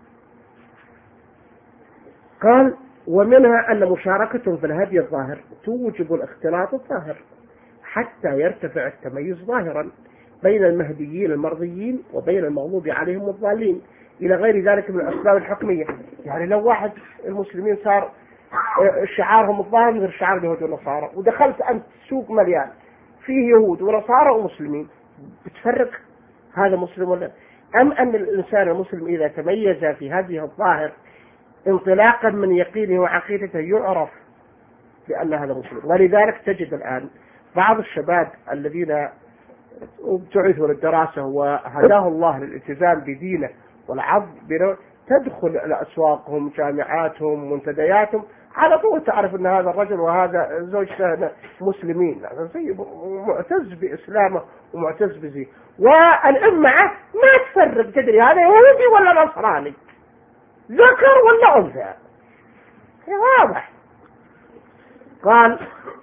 قال ومنها أن مشاركة في الهدي الظاهر توجب الاختلاط الظاهر حتى يرتفع التميز ظاهرا بين المهديين المرضيين وبين المغضوب عليهم الضالين إلى غير ذلك من الأسباب الحكمية. يعني لو واحد المسلمين صار شعارهم الظاهر غير شعار اليهود والنصارى، ودخلت أنت سوق مليان فيه يهود ونصارى ومسلمين، بتفرق هذا مسلم ولا؟ أم أن الإنسان المسلم إذا تميز في هذه الظاهر انطلاقا من يقينه وعقيدته يعرف بأن هذا مسلم. ولذلك تجد الآن بعض الشباب الذين ابتعثوا للدراسة وهداه الله للالتزام بدينه والعض بنوع تدخل إلى أسواقهم جامعاتهم منتدياتهم على طول تعرف أن هذا الرجل وهذا زوجته مسلمين، زي معتز بإسلامه ومعتز بزيه، والأم معه ما تفرق تدري هذا يهودي ولا نصراني، ذكر ولا أنثى، واضح. قال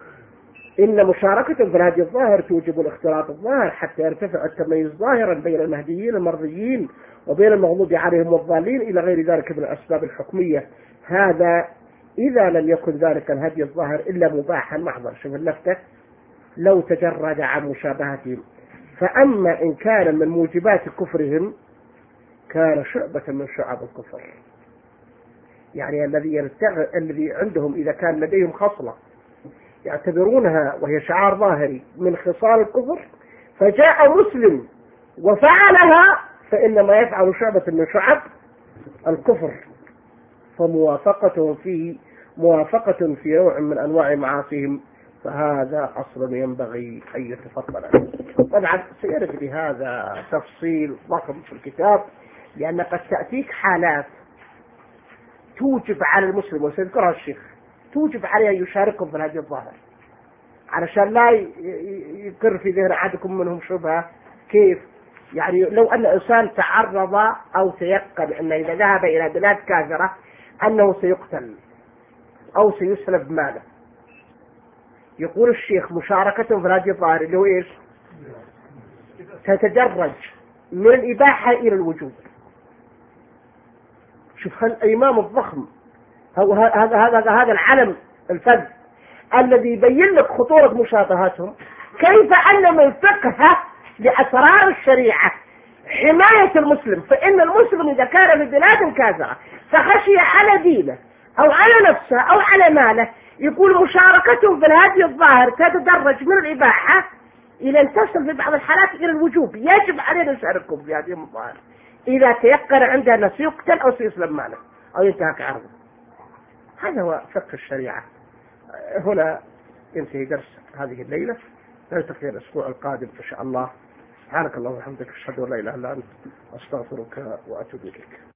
إن مشاركة في الهدي الظاهر توجب الاختلاط الظاهر حتى يرتفع التميز ظاهرا بين المهديين المرضيين وبين المغضوب عليهم والضالين إلى غير ذلك من الأسباب الحكمية. هذا إذا لم يكن ذلك الهدي الظاهر إلا مباحا محضا. شوف اللفتة، لو تجرد عن مشابهتهم. فأما إن كان من موجبات كفرهم كان شعبة من شعب الكفر. يعني الذي يلتغ... الذي عندهم إذا كان لديهم خصلة يعتبرونها وهي شعار ظاهري من خصال الكفر فجاء مسلم وفعلها فإنما يفعل شعبة من شعب الكفر، فموافقتهم فيه موافقة في نوع من أنواع معاصيهم، فهذا أصل ينبغي أن يتفضل. طبعا سيرد بهذا تفصيل ضخم في الكتاب، لأن قد تأتيك حالات توجب على المسلم وسيذكرها الشيخ توجب عليه أن يشاركهم في هذه الظاهر علشان لا يقر في ذهن أحدكم منهم شبهة. كيف؟ يعني لو أن إنسان تعرض أو تيقن أنه إذا ذهب إلى بلاد كافرة أنه سيقتل أو سيسلب ماله، يقول الشيخ مشاركة في هذه الظاهر اللي هو إيش؟ تتدرج من الإباحة إلى الوجوب. شوف الإمام الضخم هذا هذا هذا العلم الفذ الذي يبين لك خطورة مشابهاتهم، كيف أن من فقه لأسرار الشريعة حماية المسلم، فإن المسلم إذا كان في بلاد كافرة فخشي على دينه أو على نفسه أو على ماله يقول مشاركته في الهدي الظاهر تتدرج من الإباحة إلى أن تصل في بعض الحالات إلى الوجوب. يجب علينا نشاركهم في هذه الظاهر إذا تيقن عنده أنه سيقتل أو سيسلب ماله أو ينتهك عرضه. هذا هو فقه الشريعة. هنا ينتهي درس هذه الليلة، نلتقي الأسبوع القادم إن شاء الله. سبحانك اللهم وبحمدك أشهد أن لا إله إلا أنت أستغفرك وأتوب إليك.